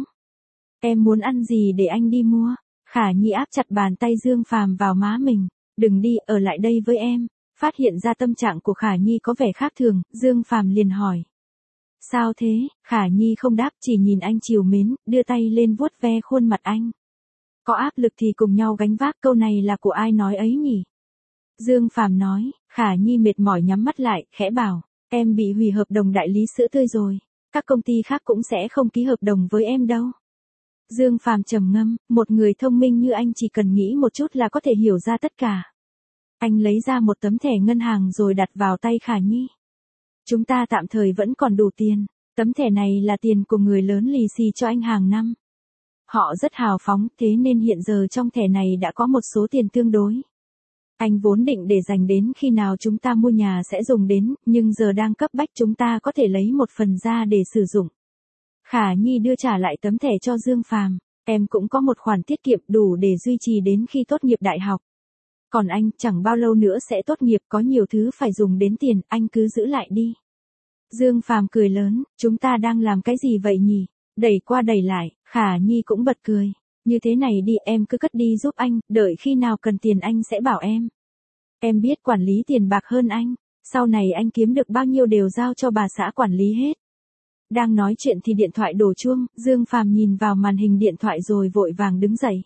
Em muốn ăn gì để anh đi mua? Khả Nhi áp chặt bàn tay Dương Phàm vào má mình. Đừng đi, ở lại đây với em. Phát hiện ra tâm trạng của Khả Nhi có vẻ khác thường, Dương Phàm liền hỏi. Sao thế? Khả Nhi không đáp, chỉ nhìn anh trìu mến, đưa tay lên vuốt ve khuôn mặt anh. Có áp lực thì cùng nhau gánh vác, câu này là của ai nói ấy nhỉ? Dương Phàm nói. Khả Nhi mệt mỏi nhắm mắt lại, khẽ bảo, em bị hủy hợp đồng đại lý sữa tươi rồi. Các công ty khác cũng sẽ không ký hợp đồng với em đâu. Dương Phàm trầm ngâm, một người thông minh như anh chỉ cần nghĩ một chút là có thể hiểu ra tất cả. Anh lấy ra một tấm thẻ ngân hàng rồi đặt vào tay Khả Nhi. Chúng ta tạm thời vẫn còn đủ tiền. Tấm thẻ này là tiền của người lớn lì xì cho anh hàng năm. Họ rất hào phóng, thế nên hiện giờ trong thẻ này đã có một số tiền tương đối. Anh vốn định để dành đến khi nào chúng ta mua nhà sẽ dùng đến, nhưng giờ đang cấp bách chúng ta có thể lấy một phần ra để sử dụng. Khả Nhi đưa trả lại tấm thẻ cho Dương Phàm. Em cũng có một khoản tiết kiệm đủ để duy trì đến khi tốt nghiệp đại học. Còn anh, chẳng bao lâu nữa sẽ tốt nghiệp, có nhiều thứ phải dùng đến tiền, anh cứ giữ lại đi. Dương Phàm cười lớn, chúng ta đang làm cái gì vậy nhỉ? Đẩy qua đẩy lại, Khả Nhi cũng bật cười. Như thế này đi, em cứ cất đi giúp anh, đợi khi nào cần tiền anh sẽ bảo em. Em biết quản lý tiền bạc hơn anh, sau này anh kiếm được bao nhiêu đều giao cho bà xã quản lý hết. Đang nói chuyện thì điện thoại đổ chuông, Dương Phàm nhìn vào màn hình điện thoại rồi vội vàng đứng dậy.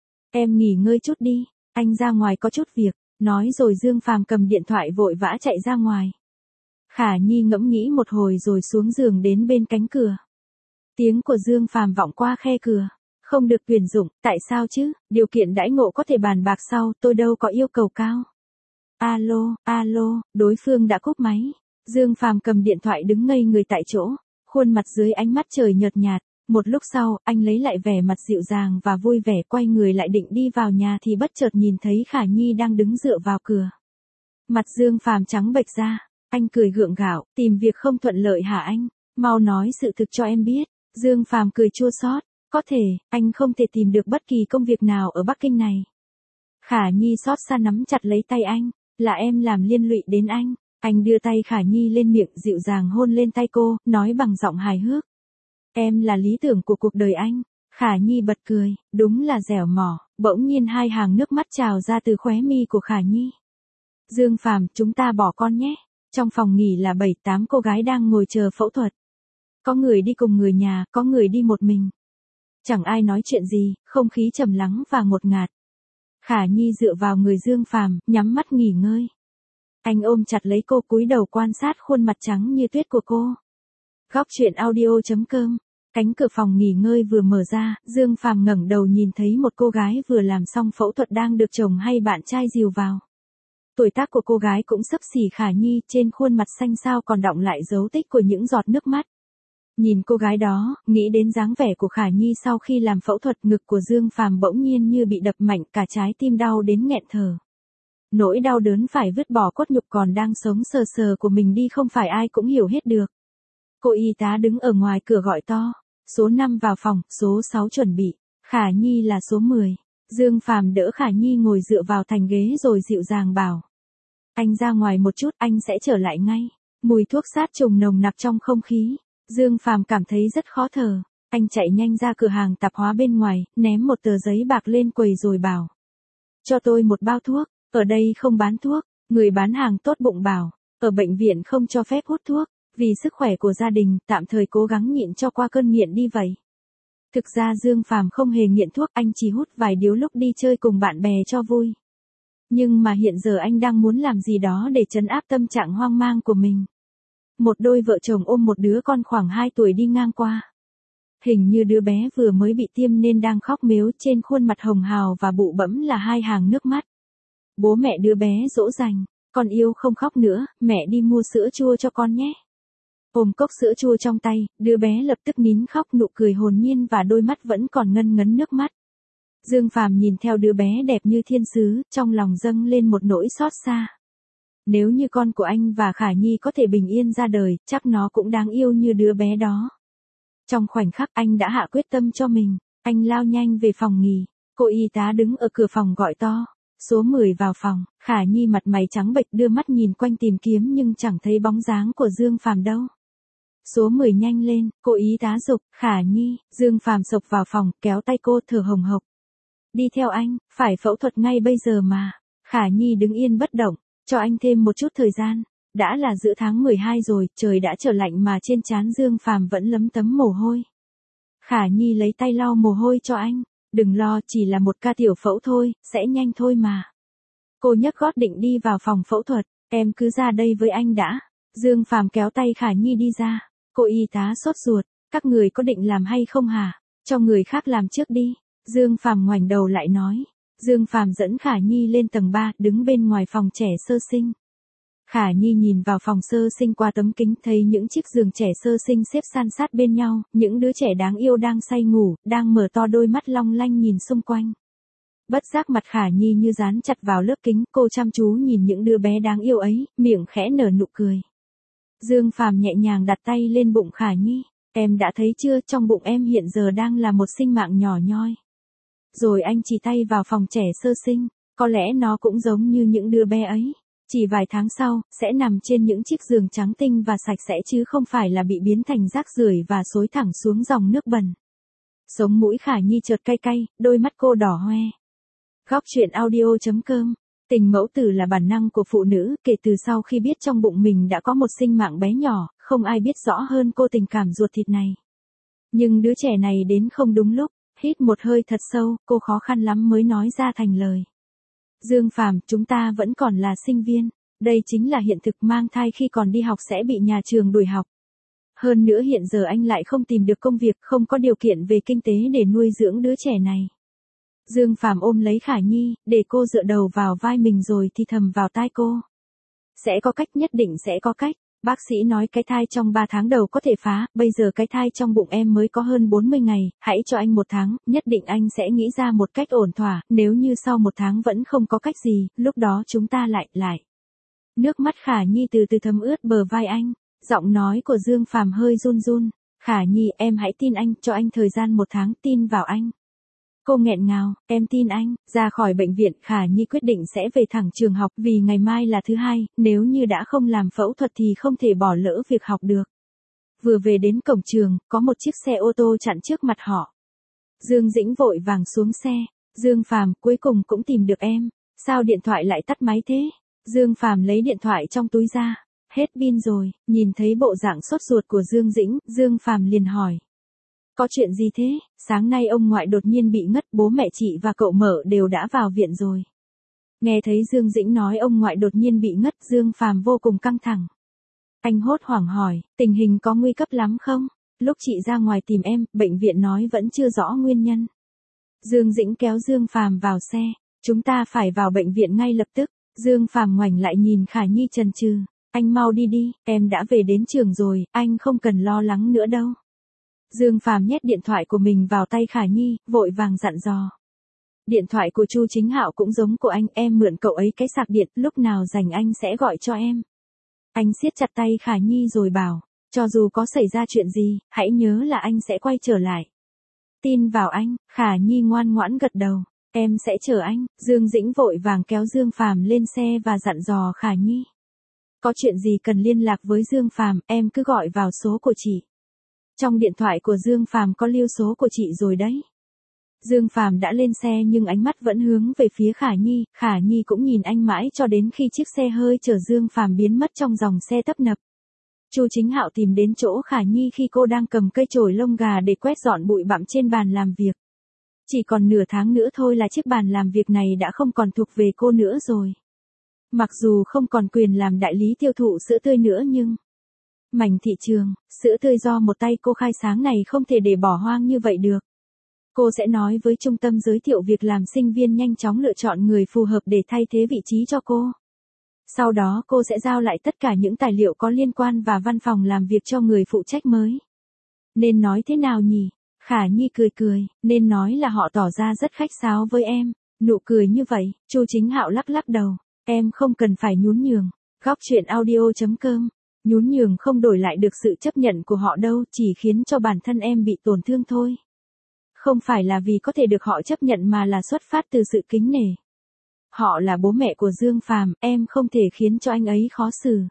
Em nghỉ ngơi chút đi, anh ra ngoài có chút việc, nói rồi Dương Phàm cầm điện thoại vội vã chạy ra ngoài. Khả Nhi ngẫm nghĩ một hồi rồi xuống giường đến bên cánh cửa. Tiếng của Dương Phàm vọng qua khe cửa. Không được tuyển dụng, tại sao chứ, điều kiện đãi ngộ có thể bàn bạc sau, tôi đâu có yêu cầu cao. Alo, đối phương đã cúp máy. Dương Phàm cầm điện thoại đứng ngây người tại chỗ, khuôn mặt dưới ánh mắt trời nhợt nhạt. Một lúc sau, anh lấy lại vẻ mặt dịu dàng và vui vẻ quay người lại định đi vào nhà thì bất chợt nhìn thấy Khả Nhi đang đứng dựa vào cửa. Mặt Dương Phàm trắng bệch ra, anh cười gượng gạo, tìm việc không thuận lợi hả anh? Mau nói sự thực cho em biết. Dương Phàm cười chua xót. Có thể, anh không thể tìm được bất kỳ công việc nào ở Bắc Kinh này. Khả Nhi xót xa nắm chặt lấy tay anh, là em làm liên lụy đến anh. Anh đưa tay Khả Nhi lên miệng dịu dàng hôn lên tay cô, nói bằng giọng hài hước. Em là lý tưởng của cuộc đời anh. Khả Nhi bật cười, đúng là dẻo mỏ, bỗng nhiên hai hàng nước mắt trào ra từ khóe mi của Khả Nhi. Dương Phàm, chúng ta bỏ con nhé. Trong phòng nghỉ là 7-8 cô gái đang ngồi chờ phẫu thuật. Có người đi cùng người nhà, có người đi một mình. Chẳng ai nói chuyện gì, không khí trầm lắng và ngột ngạt. Khả Nhi dựa vào người Dương Phàm, nhắm mắt nghỉ ngơi. Anh ôm chặt lấy cô, cúi đầu quan sát khuôn mặt trắng như tuyết của cô. Góc truyện audio.com. Cánh cửa phòng nghỉ ngơi vừa mở ra, Dương Phàm ngẩng đầu nhìn thấy một cô gái vừa làm xong phẫu thuật đang được chồng hay bạn trai dìu vào. Tuổi tác của cô gái cũng xấp xỉ Khả Nhi, trên khuôn mặt xanh xao còn đọng lại dấu tích của những giọt nước mắt. Nhìn cô gái đó, nghĩ đến dáng vẻ của Khả Nhi sau khi làm phẫu thuật, ngực của Dương Phàm bỗng nhiên như bị đập mạnh, cả trái tim đau đến nghẹn thở. Nỗi đau đớn phải vứt bỏ cốt nhục còn đang sống sờ sờ của mình đi không phải ai cũng hiểu hết được. Cô y tá đứng ở ngoài cửa gọi to. Số 5 vào phòng, số 6 chuẩn bị. Khả Nhi là số 10. Dương Phàm đỡ Khả Nhi ngồi dựa vào thành ghế rồi dịu dàng bảo. Anh ra ngoài một chút, anh sẽ trở lại ngay. Mùi thuốc sát trùng nồng nặc trong không khí. Dương Phàm cảm thấy rất khó thở. Anh chạy nhanh ra cửa hàng tạp hóa bên ngoài, ném một tờ giấy bạc lên quầy rồi bảo. Cho tôi một bao thuốc, ở đây không bán thuốc. Người bán hàng tốt bụng bảo, ở bệnh viện không cho phép hút thuốc. Vì sức khỏe của gia đình, tạm thời cố gắng nhịn cho qua cơn nghiện đi vậy. Thực ra Dương Phàm không hề nghiện thuốc, anh chỉ hút vài điếu lúc đi chơi cùng bạn bè cho vui. Nhưng mà hiện giờ anh đang muốn làm gì đó để trấn áp tâm trạng hoang mang của mình. Một đôi vợ chồng ôm một đứa con khoảng 2 tuổi đi ngang qua. Hình như đứa bé vừa mới bị tiêm nên đang khóc mếu, trên khuôn mặt hồng hào và bụ bẫm là 2 hàng nước mắt. Bố mẹ đứa bé dỗ dành, con yêu không khóc nữa, mẹ đi mua sữa chua cho con nhé. Ôm cốc sữa chua trong tay, đứa bé lập tức nín khóc, nụ cười hồn nhiên và đôi mắt vẫn còn ngân ngấn nước mắt. Dương Phàm nhìn theo đứa bé đẹp như thiên sứ, trong lòng dâng lên một nỗi xót xa. Nếu như con của anh và Khả Nhi có thể bình yên ra đời, chắc nó cũng đáng yêu như đứa bé đó. Trong khoảnh khắc anh đã hạ quyết tâm cho mình, anh lao nhanh về phòng nghỉ. Cô y tá đứng ở cửa phòng gọi to. Số 10 vào phòng. Khả Nhi mặt mày trắng bệch đưa mắt nhìn quanh tìm kiếm nhưng chẳng thấy bóng dáng của Dương Phàm đâu. Số 10 nhanh lên, cô y tá giục. Khả Nhi. Dương Phàm xộc vào phòng, kéo tay cô, thở hồng hộc. Đi theo anh, phải phẫu thuật ngay bây giờ mà. Khả Nhi đứng yên bất động, cho anh thêm một chút thời gian. Đã là giữa tháng 12 rồi, trời đã trở lạnh mà trên trán Dương Phàm vẫn lấm tấm mồ hôi. Khả Nhi lấy tay lau mồ hôi cho anh. Đừng lo, chỉ là một ca tiểu phẫu thôi, sẽ nhanh thôi mà. Cô nhấc gót định đi vào phòng phẫu thuật, em cứ ra đây với anh đã. Dương Phàm kéo tay Khả Nhi đi ra. Cô y tá sốt ruột, các người có định làm hay không hả? Cho người khác làm trước đi. Dương Phàm ngoảnh đầu lại nói. Dương Phàm dẫn Khả Nhi lên tầng 3, đứng bên ngoài phòng trẻ sơ sinh. Khả Nhi nhìn vào phòng sơ sinh qua tấm kính, thấy những chiếc giường trẻ sơ sinh xếp san sát bên nhau, những đứa trẻ đáng yêu đang say ngủ, đang mở to đôi mắt long lanh nhìn xung quanh. Bất giác mặt Khả Nhi như dán chặt vào lớp kính, cô chăm chú nhìn những đứa bé đáng yêu ấy, miệng khẽ nở nụ cười. Dương Phàm nhẹ nhàng đặt tay lên bụng Khả Nhi, em đã thấy chưa, trong bụng em hiện giờ đang là một sinh mạng nhỏ nhoi. Rồi anh chỉ tay vào phòng trẻ sơ sinh, có lẽ nó cũng giống như những đứa bé ấy. Chỉ vài tháng sau, sẽ nằm trên những chiếc giường trắng tinh và sạch sẽ chứ không phải là bị biến thành rác rưởi và xối thẳng xuống dòng nước bẩn. Sống mũi Khả Nhi chợt cay cay, đôi mắt cô đỏ hoe. Góc truyện audio.com. Tình mẫu tử là bản năng của phụ nữ, kể từ sau khi biết trong bụng mình đã có một sinh mạng bé nhỏ, không ai biết rõ hơn cô tình cảm ruột thịt này. Nhưng đứa trẻ này đến không đúng lúc, hít một hơi thật sâu, cô khó khăn lắm mới nói ra thành lời. Dương Phàm, chúng ta vẫn còn là sinh viên. Đây chính là hiện thực, mang thai khi còn đi học sẽ bị nhà trường đuổi học. Hơn nữa hiện giờ anh lại không tìm được công việc, không có điều kiện về kinh tế để nuôi dưỡng đứa trẻ này. Dương Phàm ôm lấy Khả Nhi, để cô dựa đầu vào vai mình rồi thì thầm vào tai cô. Sẽ có cách, nhất định sẽ có cách. Bác sĩ nói cái thai trong 3 tháng đầu có thể phá, bây giờ cái thai trong bụng em mới có hơn 40 ngày, hãy cho anh 1 tháng, nhất định anh sẽ nghĩ ra một cách ổn thỏa, nếu như sau 1 tháng vẫn không có cách gì, lúc đó chúng ta lại. Nước mắt Khả Nhi từ từ thấm ướt bờ vai anh, giọng nói của Dương Phàm hơi run run. Khả Nhi, em hãy tin anh, cho anh thời gian 1 tháng, tin vào anh. Cô nghẹn ngào, em tin anh. Ra khỏi bệnh viện, Khả Nhi quyết định sẽ về thẳng trường học vì ngày mai là thứ Hai, nếu như đã không làm phẫu thuật thì không thể bỏ lỡ việc học được. Vừa về đến cổng trường, có một chiếc xe ô tô chặn trước mặt họ. Dương Dĩnh vội vàng xuống xe. Dương Phàm, cuối cùng cũng tìm được em. Sao điện thoại lại tắt máy thế? Dương Phàm lấy điện thoại trong túi ra. Hết pin rồi. Nhìn thấy bộ dạng sốt ruột của Dương Dĩnh, Dương Phàm liền hỏi. Có chuyện gì thế? Sáng nay ông ngoại đột nhiên bị ngất, bố mẹ chị và cậu Mở đều đã vào viện rồi. Nghe thấy Dương Dĩnh nói ông ngoại đột nhiên bị ngất, Dương Phàm vô cùng căng thẳng. Anh hốt hoảng hỏi, tình hình có nguy cấp lắm không? Lúc chị ra ngoài tìm em, bệnh viện nói vẫn chưa rõ nguyên nhân. Dương Dĩnh kéo Dương Phàm vào xe, chúng ta phải vào bệnh viện ngay lập tức. Dương Phàm ngoảnh lại nhìn Khả Nhi chần chừ, anh mau đi đi, em đã về đến trường rồi, anh không cần lo lắng nữa đâu. Dương Phàm nhét điện thoại của mình vào tay Khả Nhi, vội vàng dặn dò. Điện thoại của Chu Chính Hạo cũng giống của anh, em mượn cậu ấy cái sạc điện, lúc nào rảnh anh sẽ gọi cho em. Anh siết chặt tay Khả Nhi rồi bảo, cho dù có xảy ra chuyện gì, hãy nhớ là anh sẽ quay trở lại. Tin vào anh. Khả Nhi ngoan ngoãn gật đầu, em sẽ chờ anh. Dương Dĩnh vội vàng kéo Dương Phàm lên xe và dặn dò Khả Nhi. Có chuyện gì cần liên lạc với Dương Phàm, em cứ gọi vào số của chị. Trong điện thoại của Dương Phàm có lưu số của chị rồi đấy. Dương Phàm đã lên xe nhưng ánh mắt vẫn hướng về phía Khả Nhi cũng nhìn anh mãi cho đến khi chiếc xe hơi chở Dương Phàm biến mất trong dòng xe tấp nập. Chu Chính Hạo tìm đến chỗ Khả Nhi khi cô đang cầm cây chổi lông gà để quét dọn bụi bặm trên bàn làm việc. Chỉ còn nửa tháng nữa thôi là chiếc bàn làm việc này đã không còn thuộc về cô nữa rồi. Mặc dù không còn quyền làm đại lý tiêu thụ sữa tươi nữa nhưng mảnh thị trường sữa tươi do một tay cô khai sáng này không thể để bỏ hoang như vậy được. Cô sẽ nói với trung tâm giới thiệu việc làm sinh viên nhanh chóng lựa chọn người phù hợp để thay thế vị trí cho cô. Sau đó cô sẽ giao lại tất cả những tài liệu có liên quan và văn phòng làm việc cho người phụ trách mới. Nên nói thế nào nhỉ? Khả Nhi cười cười, nên nói là họ tỏ ra rất khách sáo với em. Nụ cười như vậy, Chu Chính Hạo lắc lắc đầu, em không cần phải nhún nhường. Góc truyện audio.com. Nhún nhường không đổi lại được sự chấp nhận của họ đâu, chỉ khiến cho bản thân em bị tổn thương thôi. Không phải là vì có thể được họ chấp nhận mà là xuất phát từ sự kính nể. Họ là bố mẹ của Dương Phàm, em không thể khiến cho anh ấy khó xử.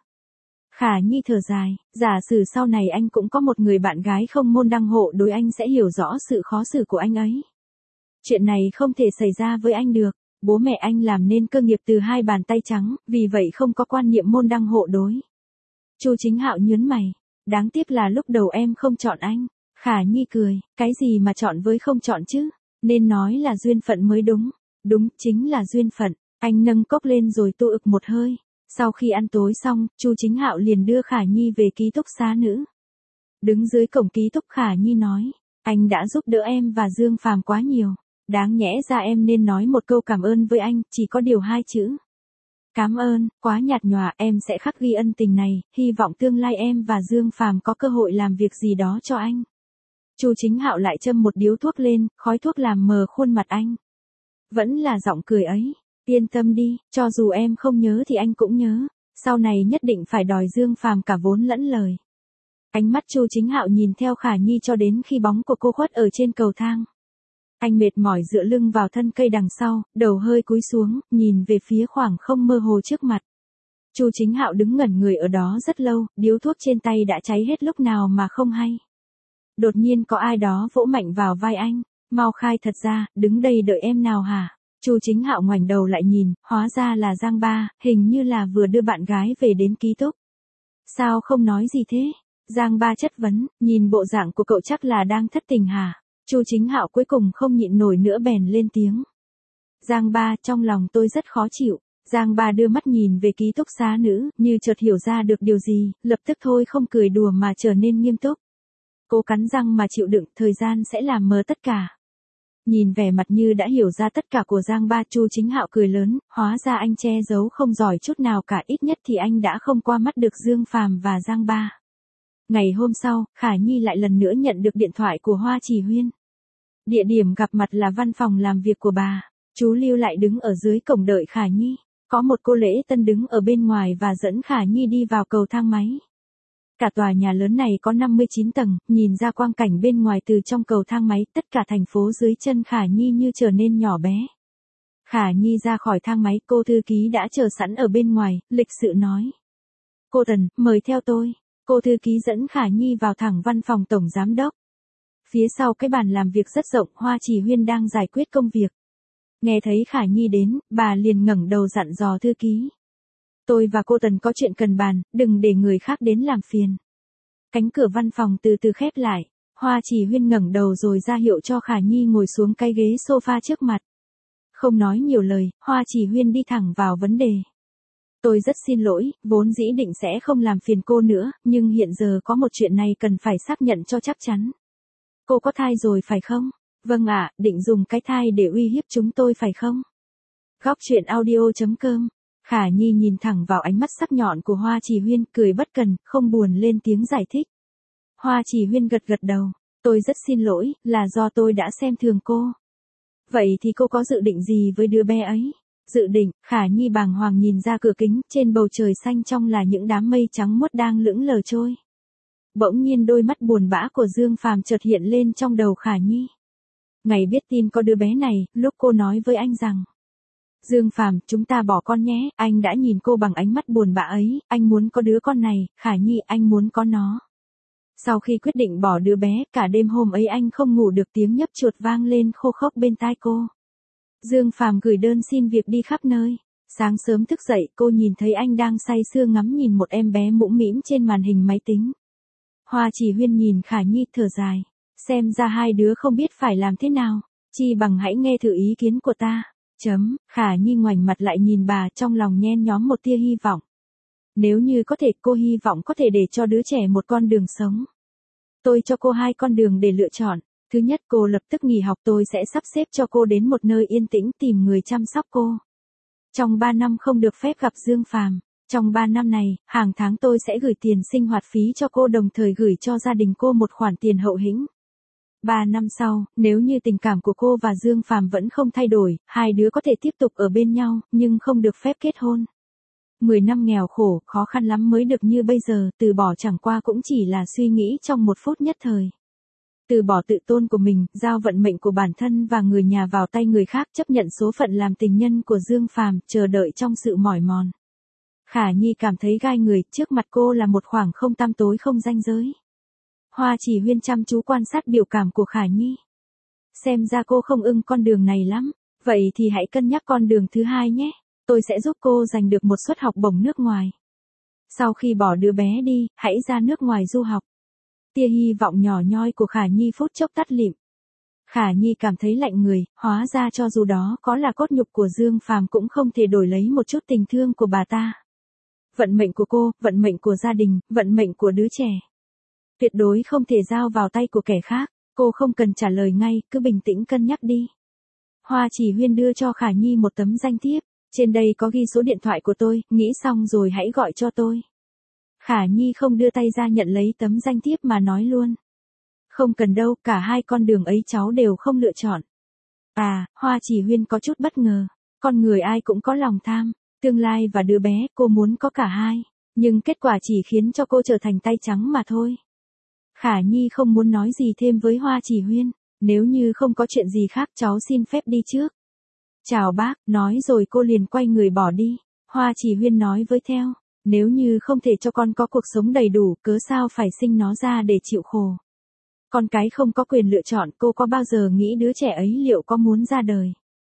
Khả Nhi thở dài, giả sử sau này anh cũng có một người bạn gái không môn đăng hộ đối, anh sẽ hiểu rõ sự khó xử của anh ấy. Chuyện này không thể xảy ra với anh được, bố mẹ anh làm nên cơ nghiệp từ hai bàn tay trắng, vì vậy không có quan niệm môn đăng hộ đối. Chu Chính Hạo nhớn mày, đáng tiếc là lúc đầu em không chọn anh. Khả Nhi cười, cái gì mà chọn với không chọn chứ, nên nói là duyên phận mới đúng. Đúng, chính là duyên phận. Anh nâng cốc lên rồi tu ực một hơi. Sau khi ăn tối xong, Chu Chính Hạo liền đưa Khả Nhi về ký túc xá nữ. Đứng dưới cổng ký túc, Khả Nhi nói, anh đã giúp đỡ em và Dương Phàm quá nhiều. Đáng nhẽ ra em nên nói một câu cảm ơn với anh, chỉ có điều 2 chữ. Cảm ơn, quá nhạt nhòa, em sẽ khắc ghi ân tình này, hy vọng tương lai em và Dương Phàm có cơ hội làm việc gì đó cho anh. Chu Chính Hạo lại châm một điếu thuốc lên, khói thuốc làm mờ khuôn mặt anh. Vẫn là giọng cười ấy, yên tâm đi, cho dù em không nhớ thì anh cũng nhớ, sau này nhất định phải đòi Dương Phàm cả vốn lẫn lời. Ánh mắt Chu Chính Hạo nhìn theo Khả Nhi cho đến khi bóng của cô khuất ở trên cầu thang. Anh mệt mỏi dựa lưng vào thân cây đằng sau, đầu hơi cúi xuống, nhìn về phía khoảng không mơ hồ trước mặt. Chu Chính Hạo đứng ngẩn người ở đó rất lâu, điếu thuốc trên tay đã cháy hết lúc nào mà không hay. Đột nhiên có ai đó vỗ mạnh vào vai anh, mau khai thật ra, đứng đây đợi em nào hả? Chu Chính Hạo ngoảnh đầu lại nhìn, hóa ra là Giang Ba, hình như là vừa đưa bạn gái về đến ký túc. Sao không nói gì thế? Giang Ba chất vấn, nhìn bộ dạng của cậu chắc là đang thất tình hả? Chu Chính Hạo cuối cùng không nhịn nổi nữa bèn lên tiếng. Giang Ba, trong lòng tôi rất khó chịu. Giang Ba đưa mắt nhìn về ký túc xá nữ, như chợt hiểu ra được điều gì, lập tức thôi không cười đùa mà trở nên nghiêm túc. Cô cắn răng mà chịu đựng, thời gian sẽ làm mờ tất cả. Nhìn vẻ mặt như đã hiểu ra tất cả của Giang Ba, Chu Chính Hạo cười lớn, hóa ra anh che giấu không giỏi chút nào cả, ít nhất thì anh đã không qua mắt được Dương Phàm và Giang Ba. Ngày hôm sau, Khả Nhi lại lần nữa nhận được điện thoại của Hoa Chỉ Huyên. Địa điểm gặp mặt là văn phòng làm việc của bà. Chú Lưu lại đứng ở dưới cổng đợi Khả Nhi. Có một cô lễ tân đứng ở bên ngoài và dẫn Khả Nhi đi vào cầu thang máy. Cả tòa nhà lớn này có 59 tầng, nhìn ra quang cảnh bên ngoài từ trong cầu thang máy, tất cả thành phố dưới chân Khả Nhi như trở nên nhỏ bé. Khả Nhi ra khỏi thang máy, cô thư ký đã chờ sẵn ở bên ngoài, lịch sự nói. Cô Tần, mời theo tôi. Cô thư ký dẫn Khả Nhi vào thẳng văn phòng tổng giám đốc. Phía sau cái bàn làm việc rất rộng, Hoa Chỉ Huyên đang giải quyết công việc. Nghe thấy Khả Nhi đến, bà liền ngẩng đầu dặn dò thư ký. Tôi và cô Tần có chuyện cần bàn, đừng để người khác đến làm phiền. Cánh cửa văn phòng từ từ khép lại. Hoa Chỉ Huyên ngẩng đầu rồi ra hiệu cho Khả Nhi ngồi xuống cái ghế sofa trước mặt. Không nói nhiều lời, Hoa Chỉ Huyên đi thẳng vào vấn đề. Tôi rất xin lỗi, vốn dĩ định sẽ không làm phiền cô nữa, nhưng hiện giờ có một chuyện này cần phải xác nhận cho chắc chắn. Cô có thai rồi phải không? Vâng ạ, định dùng cái thai để uy hiếp chúng tôi phải không? Góc truyện audio.com. Khả Nhi nhìn thẳng vào ánh mắt sắc nhọn của Hoa Chỉ Huyên, cười bất cần, không buồn lên tiếng giải thích. Hoa Chỉ Huyên gật gật đầu. Tôi rất xin lỗi, là do tôi đã xem thường cô. Vậy thì cô có dự định gì với đứa bé ấy? Dự định, Khả Nhi bàng hoàng nhìn ra cửa kính, trên bầu trời xanh trong là những đám mây trắng muốt đang lững lờ trôi. Bỗng nhiên đôi mắt buồn bã của Dương Phàm chợt hiện lên trong đầu Khả Nhi. Ngày biết tin có đứa bé này, lúc cô nói với anh rằng. Dương Phàm, chúng ta bỏ con nhé, anh đã nhìn cô bằng ánh mắt buồn bã ấy, anh muốn có đứa con này, Khả Nhi, anh muốn có nó. Sau khi quyết định bỏ đứa bé, cả đêm hôm ấy anh không ngủ được, tiếng nhấp chuột vang lên khô khốc bên tai cô. Dương Phàm gửi đơn xin việc đi khắp nơi. Sáng sớm thức dậy, cô nhìn thấy anh đang say sưa ngắm nhìn một em bé mũm mĩm trên màn hình máy tính. Hoa Chỉ Huyên nhìn Khả Nhi thở dài. Xem ra hai đứa không biết phải làm thế nào. Chi bằng hãy nghe thử ý kiến của ta. Khả Nhi ngoảnh mặt lại nhìn bà, trong lòng nhen nhóm một tia hy vọng. Nếu như có thể, cô hy vọng có thể để cho đứa trẻ một con đường sống. Tôi cho cô 2 con đường để lựa chọn. Thứ nhất, cô lập tức nghỉ học, tôi sẽ sắp xếp cho cô đến một nơi yên tĩnh tìm người chăm sóc cô. Trong 3 năm không được phép gặp Dương Phàm. Trong 3 năm này, hàng tháng tôi sẽ gửi tiền sinh hoạt phí cho cô, đồng thời gửi cho gia đình cô một khoản tiền hậu hĩnh. 3 năm sau, nếu như tình cảm của cô và Dương Phàm vẫn không thay đổi, hai đứa có thể tiếp tục ở bên nhau, nhưng không được phép kết hôn. 10 năm nghèo khổ, khó khăn lắm mới được như bây giờ, từ bỏ chẳng qua cũng chỉ là suy nghĩ trong một phút nhất thời. Từ bỏ tự tôn của mình, giao vận mệnh của bản thân và người nhà vào tay người khác, chấp nhận số phận làm tình nhân của Dương Phàm, chờ đợi trong sự mỏi mòn. Khả Nhi cảm thấy gai người, trước mặt cô là một khoảng không tăm tối không ranh giới. Hoa Chỉ Huyên chăm chú quan sát biểu cảm của Khả Nhi. Xem ra cô không ưng con đường này lắm, vậy thì hãy cân nhắc con đường thứ hai nhé. Tôi sẽ giúp cô giành được một suất học bổng nước ngoài. Sau khi bỏ đứa bé đi, hãy ra nước ngoài du học. Tia hy vọng nhỏ nhoi của Khả Nhi phút chốc tắt lịm. Khả Nhi cảm thấy lạnh người, hóa ra cho dù đó có là cốt nhục của Dương Phàm cũng không thể đổi lấy một chút tình thương của bà ta. Vận mệnh của cô, vận mệnh của gia đình, vận mệnh của đứa trẻ. Tuyệt đối không thể giao vào tay của kẻ khác, cô không cần trả lời ngay, cứ bình tĩnh cân nhắc đi. Hoa Chỉ Huyên đưa cho Khả Nhi một tấm danh thiếp, trên đây có ghi số điện thoại của tôi, nghĩ xong rồi hãy gọi cho tôi. Khả Nhi không đưa tay ra nhận lấy tấm danh thiếp mà nói luôn. Không cần đâu, cả 2 con đường ấy cháu đều không lựa chọn. À, Hoa Chỉ Huyên có chút bất ngờ, con người ai cũng có lòng tham, tương lai và đứa bé, cô muốn có cả hai, nhưng kết quả chỉ khiến cho cô trở thành tay trắng mà thôi. Khả Nhi không muốn nói gì thêm với Hoa Chỉ Huyên, nếu như không có chuyện gì khác cháu xin phép đi trước. Chào bác, nói rồi cô liền quay người bỏ đi. Hoa Chỉ Huyên nói với theo, nếu như không thể cho con có cuộc sống đầy đủ, cớ sao phải sinh nó ra để chịu khổ. Con cái không có quyền lựa chọn, cô có bao giờ nghĩ đứa trẻ ấy liệu có muốn ra đời.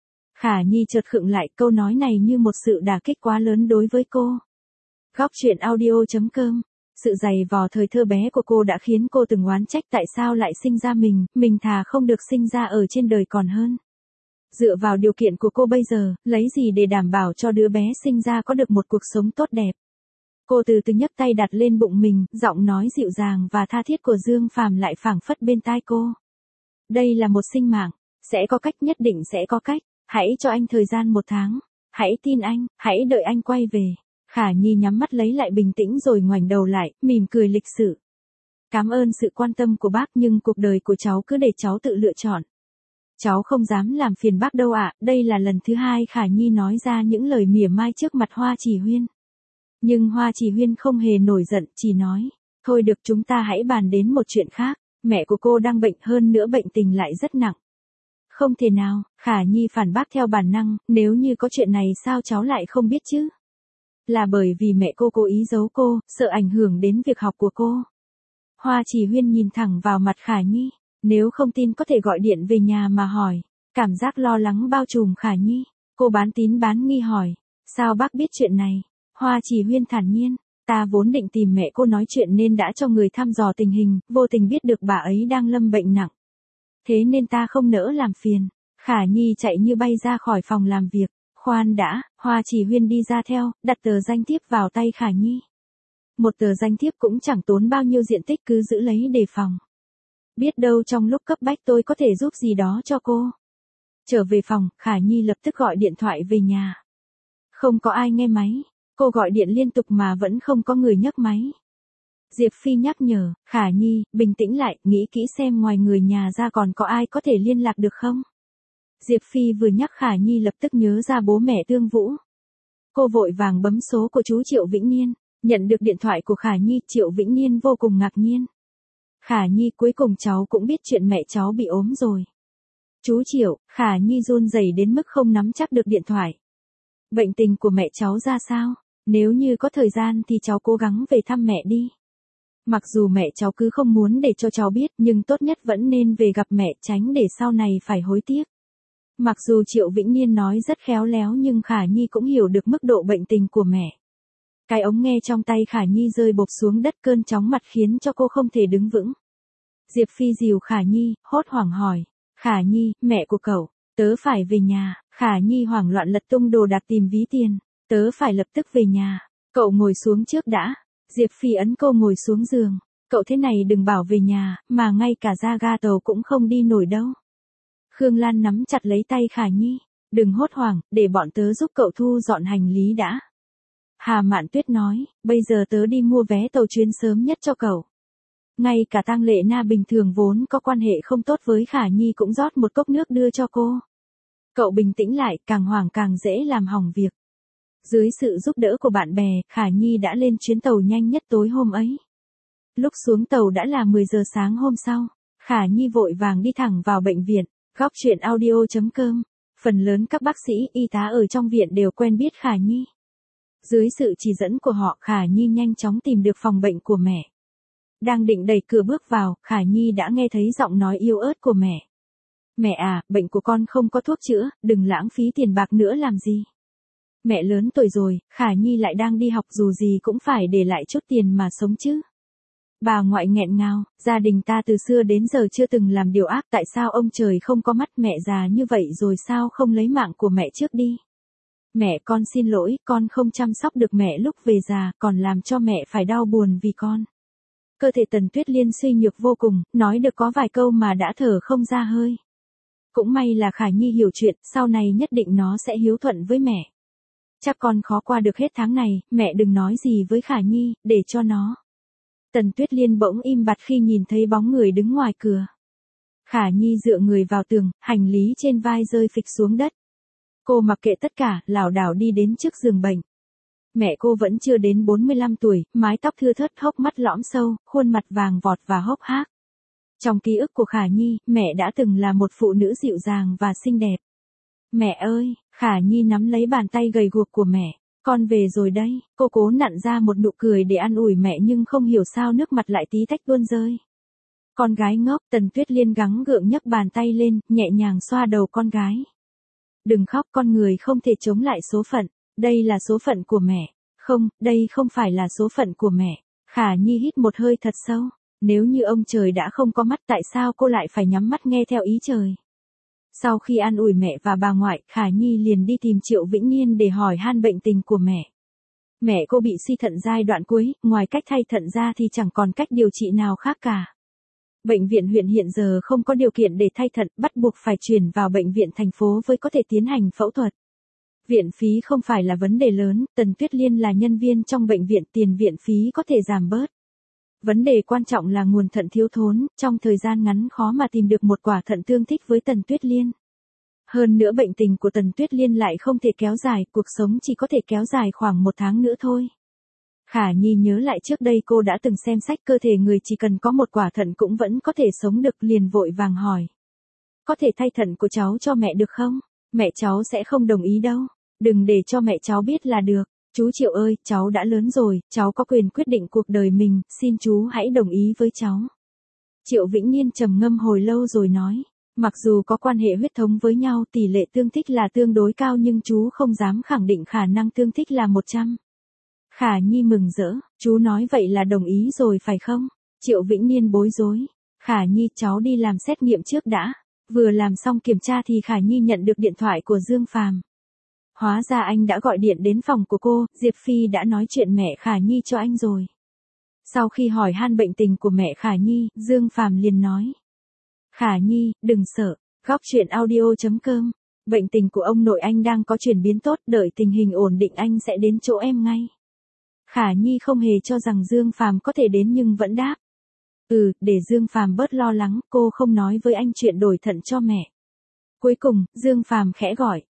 Khả Nhi chợt khựng lại, câu nói này như một sự đả kích quá lớn đối với cô. Góc truyện audio.com. Sự dày vò thời thơ bé của cô đã khiến cô từng oán trách tại sao lại sinh ra mình thà không được sinh ra ở trên đời còn hơn. Dựa vào điều kiện của cô bây giờ, lấy gì để đảm bảo cho đứa bé sinh ra có được một cuộc sống tốt đẹp. Cô từ từ nhấc tay đặt lên bụng mình, giọng nói dịu dàng và tha thiết của Dương Phàm lại phảng phất bên tai cô. Đây là một sinh mạng, sẽ có cách, nhất định sẽ có cách, hãy cho anh thời gian 1 tháng, hãy tin anh, hãy đợi anh quay về. Khả Nhi nhắm mắt lấy lại bình tĩnh rồi ngoảnh đầu lại, mỉm cười lịch sự. Cảm ơn sự quan tâm của bác, nhưng cuộc đời của cháu cứ để cháu tự lựa chọn. Cháu không dám làm phiền bác đâu ạ. Đây là lần thứ 2 Khả Nhi nói ra những lời mỉa mai trước mặt Hoa Chỉ Huyên. Nhưng Hoa Chỉ Huyên không hề nổi giận, chỉ nói, thôi được, chúng ta hãy bàn đến một chuyện khác, mẹ của cô đang bệnh, hơn nữa bệnh tình lại rất nặng. Không thể nào, Khả Nhi phản bác theo bản năng, nếu như có chuyện này sao cháu lại không biết chứ? Là bởi vì mẹ cô cố ý giấu cô, sợ ảnh hưởng đến việc học của cô. Hoa Chỉ Huyên nhìn thẳng vào mặt Khả Nhi, nếu không tin có thể gọi điện về nhà mà hỏi. Cảm giác lo lắng bao trùm Khả Nhi, cô bán tín bán nghi hỏi, sao bác biết chuyện này? Hoa Chỉ Huyên thản nhiên, Ta vốn định tìm mẹ cô nói chuyện nên đã cho người thăm dò tình hình, vô tình biết được bà ấy đang lâm bệnh nặng. Thế nên ta không nỡ làm phiền. Khả Nhi chạy như bay ra khỏi phòng làm việc. Khoan đã, Hoa Chỉ Huyên đi ra theo, đặt tờ danh thiếp vào tay Khả Nhi. Một tờ danh thiếp cũng chẳng tốn bao nhiêu diện tích, cứ giữ lấy đề phòng. Biết đâu trong lúc cấp bách tôi có thể giúp gì đó cho cô. Trở về phòng, Khả Nhi lập tức gọi điện thoại về nhà. Không có ai nghe máy. Cô gọi điện liên tục mà vẫn không có người nhấc máy. Diệp Phi nhắc nhở, Khả Nhi, bình tĩnh lại, nghĩ kỹ xem ngoài người nhà ra còn có ai có thể liên lạc được không? Diệp Phi vừa nhắc Khả Nhi lập tức nhớ ra bố mẹ Tương Vũ. Cô vội vàng bấm số của chú Triệu Vĩnh Niên. Nhận được điện thoại của Khả Nhi, Triệu Vĩnh Niên vô cùng ngạc nhiên. Khả Nhi, cuối cùng cháu cũng biết chuyện mẹ cháu bị ốm rồi. Chú Triệu, Khả Nhi run rẩy đến mức không nắm chắc được điện thoại. Bệnh tình của mẹ cháu ra sao? Nếu như có thời gian thì cháu cố gắng về thăm mẹ đi. Mặc dù mẹ cháu cứ không muốn để cho cháu biết, nhưng tốt nhất vẫn nên về gặp mẹ, tránh để sau này phải hối tiếc. Mặc dù Triệu Vĩnh Niên nói rất khéo léo nhưng Khả Nhi cũng hiểu được mức độ bệnh tình của mẹ. Cái ống nghe trong tay Khả Nhi rơi bộp xuống đất, cơn chóng mặt khiến cho cô không thể đứng vững. Diệp Phi dìu Khả Nhi, hốt hoảng hỏi. Khả Nhi, mẹ của cậu, tớ phải về nhà. Khả Nhi hoảng loạn lật tung đồ đạc tìm ví tiền. Tớ phải lập tức về nhà. Cậu ngồi xuống trước đã. Diệp Phi ấn cô ngồi xuống giường. Cậu thế này đừng bảo về nhà, mà ngay cả ra ga tàu cũng không đi nổi đâu. Khương Lan nắm chặt lấy tay Khả Nhi. Đừng hốt hoảng, để bọn tớ giúp cậu thu dọn hành lý đã. Hà Mạn Tuyết nói, bây giờ tớ đi mua vé tàu chuyến sớm nhất cho cậu. Ngay cả Tang Lệ Na bình thường vốn có quan hệ không tốt với Khả Nhi cũng rót một cốc nước đưa cho cô. Cậu bình tĩnh lại, càng hoảng càng dễ làm hỏng việc. Dưới sự giúp đỡ của bạn bè, Khả Nhi đã lên chuyến tàu nhanh nhất tối hôm ấy. Lúc xuống tàu đã là 10 giờ sáng hôm sau. Khả Nhi vội vàng đi thẳng vào bệnh viện. Góc truyện audio.com. Phần lớn các bác sĩ, y tá ở trong viện đều quen biết Khả Nhi. Dưới sự chỉ dẫn của họ, Khả Nhi nhanh chóng tìm được phòng bệnh của mẹ. Đang định đẩy cửa bước vào, Khả Nhi đã nghe thấy giọng nói yếu ớt của mẹ. Mẹ à, bệnh của con không có thuốc chữa, đừng lãng phí tiền bạc nữa làm gì. Mẹ lớn tuổi rồi, Khả Nhi lại đang đi học, dù gì cũng phải để lại chút tiền mà sống chứ. Bà ngoại nghẹn ngào, gia đình ta từ xưa đến giờ chưa từng làm điều ác, tại sao ông trời không có mắt, mẹ già như vậy rồi sao không lấy mạng của mẹ trước đi. Mẹ, con xin lỗi, con không chăm sóc được mẹ lúc về già, còn làm cho mẹ phải đau buồn vì con. Cơ thể Tần Tuyết Liên suy nhược vô cùng, nói được có vài câu mà đã thở không ra hơi. Cũng may là Khả Nhi hiểu chuyện, sau này nhất định nó sẽ hiếu thuận với mẹ. Chắc con khó qua được hết tháng này, mẹ đừng nói gì với Khả Nhi, để cho nó. Tần Tuyết Liên bỗng im bặt khi nhìn thấy bóng người đứng ngoài cửa. Khả Nhi dựa người vào tường, hành lý trên vai rơi phịch xuống đất. Cô mặc kệ tất cả, lảo đảo đi đến trước giường bệnh. Mẹ cô vẫn chưa đến 45 tuổi, mái tóc thưa thớt, hốc mắt lõm sâu, khuôn mặt vàng vọt và hốc hác. Trong ký ức của Khả Nhi, mẹ đã từng là một phụ nữ dịu dàng và xinh đẹp. Mẹ ơi, Khả Nhi nắm lấy bàn tay gầy guộc của mẹ. Con về rồi đấy, cô cố nặn ra một nụ cười để an ủi mẹ nhưng không hiểu sao nước mặt lại tí tách tuôn rơi. Con gái ngốc, Tần Tuyết Liên gắng gượng nhấc bàn tay lên, nhẹ nhàng xoa đầu con gái. Đừng khóc, con người không thể chống lại số phận. Đây là số phận của mẹ. Không, đây không phải là số phận của mẹ. Khả Nhi hít một hơi thật sâu. Nếu như ông trời đã không có mắt, tại sao cô lại phải nhắm mắt nghe theo ý trời? Sau khi an ủi mẹ và bà ngoại, Khả Nhi liền đi tìm Triệu Vĩnh Niên để hỏi han bệnh tình của mẹ. Mẹ cô bị suy thận giai đoạn cuối, ngoài cách thay thận ra thì chẳng còn cách điều trị nào khác cả. Bệnh viện huyện hiện giờ không có điều kiện để thay thận, bắt buộc phải chuyển vào bệnh viện thành phố với có thể tiến hành phẫu thuật. Viện phí không phải là vấn đề lớn, Tần Tuyết Liên là nhân viên trong bệnh viện, tiền viện phí có thể giảm bớt. Vấn đề quan trọng là nguồn thận thiếu thốn, trong thời gian ngắn khó mà tìm được một quả thận tương thích với Tần Tuyết Liên. Hơn nữa bệnh tình của Tần Tuyết Liên lại không thể kéo dài, cuộc sống chỉ có thể kéo dài khoảng 1 tháng nữa thôi. Khả Nhi nhớ lại trước đây cô đã từng xem sách cơ thể người chỉ cần có một quả thận cũng vẫn có thể sống được, liền vội vàng hỏi. Có thể thay thận của cháu cho mẹ được không? Mẹ cháu sẽ không đồng ý đâu. Đừng để cho mẹ cháu biết là được. Chú Triệu ơi, cháu đã lớn rồi, cháu có quyền quyết định cuộc đời mình, xin chú hãy đồng ý với cháu. Triệu Vĩnh Niên trầm ngâm hồi lâu rồi nói, mặc dù có quan hệ huyết thống với nhau, tỷ lệ tương thích là tương đối cao nhưng chú không dám khẳng định khả năng tương thích là 100. Khả Nhi mừng rỡ, chú nói vậy là đồng ý rồi phải không? Triệu Vĩnh Niên bối rối. Khả Nhi, cháu đi làm xét nghiệm trước đã. Vừa làm xong kiểm tra thì Khả Nhi nhận được điện thoại của Dương Phàm. Hóa ra anh đã gọi điện đến phòng của cô, Diệp Phi đã nói chuyện mẹ Khả Nhi cho anh rồi. Sau khi hỏi han bệnh tình của mẹ Khả Nhi, Dương Phàm liền nói. Khả Nhi, đừng sợ, góc chuyện audio.com. Bệnh tình của ông nội anh đang có chuyển biến tốt, đợi tình hình ổn định anh sẽ đến chỗ em ngay. Khả Nhi không hề cho rằng Dương Phàm có thể đến nhưng vẫn đáp. Để Dương Phàm bớt lo lắng, cô không nói với anh chuyện đổi thận cho mẹ. Cuối cùng, Dương Phàm khẽ gọi.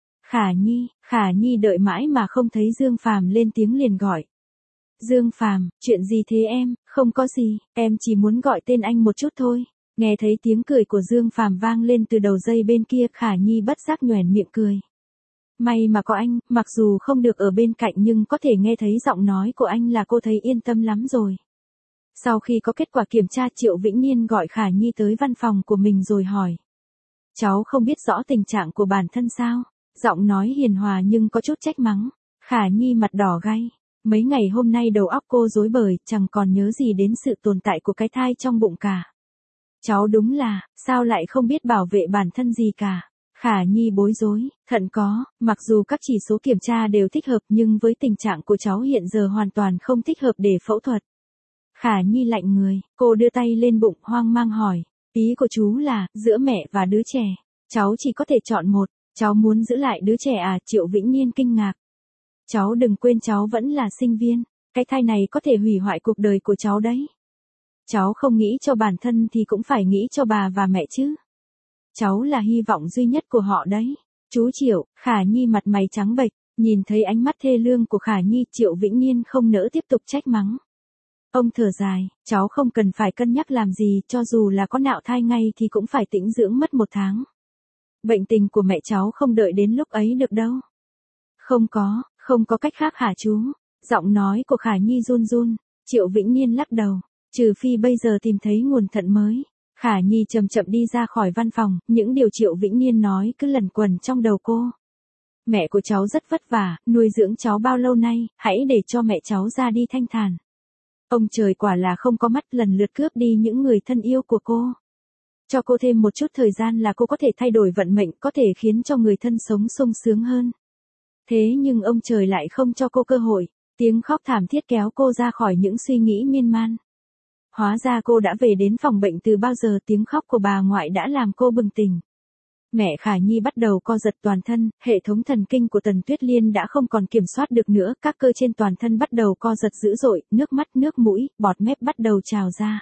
Khả Nhi đợi mãi mà không thấy Dương Phàm lên tiếng liền gọi. Dương Phàm, chuyện gì thế em? Không có gì, em chỉ muốn gọi tên anh một chút thôi. Nghe thấy tiếng cười của Dương Phàm vang lên từ đầu dây bên kia, Khả Nhi bất giác nhoẻn miệng cười. May mà có anh, mặc dù không được ở bên cạnh nhưng có thể nghe thấy giọng nói của anh là cô thấy yên tâm lắm rồi. Sau khi có kết quả kiểm tra, Triệu Vĩnh Niên gọi Khả Nhi tới văn phòng của mình rồi hỏi. Cháu không biết rõ tình trạng của bản thân sao? Giọng nói hiền hòa nhưng có chút trách mắng. Khả Nhi mặt đỏ gay. Mấy ngày hôm nay đầu óc cô rối bời, chẳng còn nhớ gì đến sự tồn tại của cái thai trong bụng cả. Cháu đúng là, sao lại không biết bảo vệ bản thân gì cả. Khả Nhi bối rối, thận có, mặc dù các chỉ số kiểm tra đều thích hợp nhưng với tình trạng của cháu hiện giờ hoàn toàn không thích hợp để phẫu thuật. Khả Nhi lạnh người, cô đưa tay lên bụng hoang mang hỏi, ý của chú là, giữa mẹ và đứa trẻ, cháu chỉ có thể chọn một, cháu muốn giữ lại đứa trẻ à? Triệu Vĩnh Niên kinh ngạc. Cháu đừng quên cháu vẫn là sinh viên, cái thai này có thể hủy hoại cuộc đời của cháu đấy. Cháu không nghĩ cho bản thân thì cũng phải nghĩ cho bà và mẹ chứ. Cháu là hy vọng duy nhất của họ đấy. Chú Triệu, Khả Nhi mặt mày trắng bệch, nhìn thấy ánh mắt thê lương của Khả Nhi, Triệu Vĩnh Niên không nỡ tiếp tục trách mắng. Ông thở dài, cháu không cần phải cân nhắc làm gì, cho dù là có nạo thai ngay thì cũng phải tĩnh dưỡng mất 1 tháng. Bệnh tình của mẹ cháu không đợi đến lúc ấy được đâu. Không có cách khác hả chú? Giọng nói của Khả Nhi run run, Triệu Vĩnh Niên lắc đầu, trừ phi bây giờ tìm thấy nguồn thận mới. Khả Nhi chậm chậm đi ra khỏi văn phòng, những điều Triệu Vĩnh Niên nói cứ lẩn quẩn trong đầu cô. Mẹ của cháu rất vất vả, nuôi dưỡng cháu bao lâu nay, hãy để cho mẹ cháu ra đi thanh thản. Ông trời quả là không có mắt, lần lượt cướp đi những người thân yêu của cô. Cho cô thêm một chút thời gian là cô có thể thay đổi vận mệnh, có thể khiến cho người thân sống sung sướng hơn. Thế nhưng ông trời lại không cho cô cơ hội, tiếng khóc thảm thiết kéo cô ra khỏi những suy nghĩ miên man. Hóa ra cô đã về đến phòng bệnh từ bao giờ, tiếng khóc của bà ngoại đã làm cô bừng tỉnh. Mẹ Khả Nhi bắt đầu co giật toàn thân, hệ thống thần kinh của Tần Tuyết Liên đã không còn kiểm soát được nữa, các cơ trên toàn thân bắt đầu co giật dữ dội, nước mắt, nước mũi, bọt mép bắt đầu trào ra.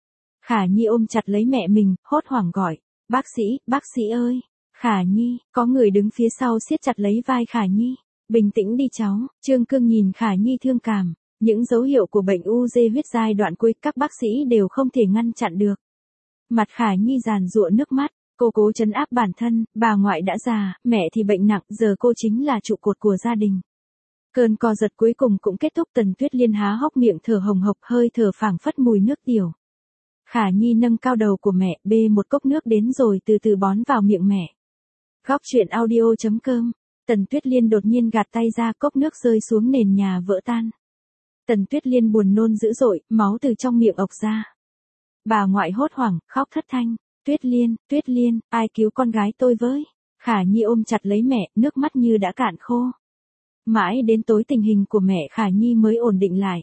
Khả Nhi ôm chặt lấy mẹ mình, hốt hoảng gọi, bác sĩ ơi, Khả Nhi, có người đứng phía sau siết chặt lấy vai Khả Nhi, bình tĩnh đi cháu, Trương Cương nhìn Khả Nhi thương cảm, những dấu hiệu của bệnh u dê huyết giai đoạn cuối các bác sĩ đều không thể ngăn chặn được. Mặt Khả Nhi giàn giụa nước mắt. Cô cố trấn áp bản thân, bà ngoại đã già, mẹ thì bệnh nặng, giờ cô chính là trụ cột của gia đình. Cơn co giật cuối cùng cũng kết thúc, Tần Tuyết Liên há hốc miệng thở hồng hộc, hơi thở phảng phất mùi nước tiểu. Khả Nhi nâng cao đầu của mẹ, bê một cốc nước đến rồi từ từ bón vào miệng mẹ. Góc chuyện audio.com. Tần Tuyết Liên đột nhiên gạt tay ra, cốc nước rơi xuống nền nhà vỡ tan. Tần Tuyết Liên buồn nôn dữ dội, máu từ trong miệng ộc ra. Bà ngoại hốt hoảng, khóc thất thanh. Tuyết Liên, ai cứu con gái tôi với? Khả Nhi ôm chặt lấy mẹ, nước mắt như đã cạn khô. Mãi đến tối tình hình của mẹ Khả Nhi mới ổn định lại.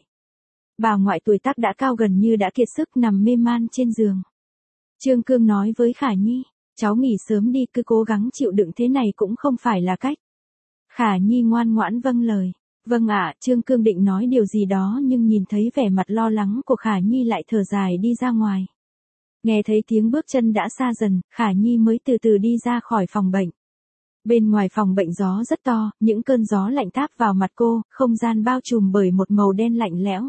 Bà ngoại tuổi tác đã cao gần như đã kiệt sức nằm mê man trên giường. Trương Cương nói với Khả Nhi, cháu nghỉ sớm đi, cứ cố gắng chịu đựng thế này cũng không phải là cách. Khả Nhi ngoan ngoãn vâng lời. Vâng ạ, Trương Cương định nói điều gì đó nhưng nhìn thấy vẻ mặt lo lắng của Khả Nhi lại thở dài đi ra ngoài. Nghe thấy tiếng bước chân đã xa dần, Khả Nhi mới từ từ đi ra khỏi phòng bệnh. Bên ngoài phòng bệnh gió rất to, những cơn gió lạnh táp vào mặt cô, không gian bao trùm bởi một màu đen lạnh lẽo.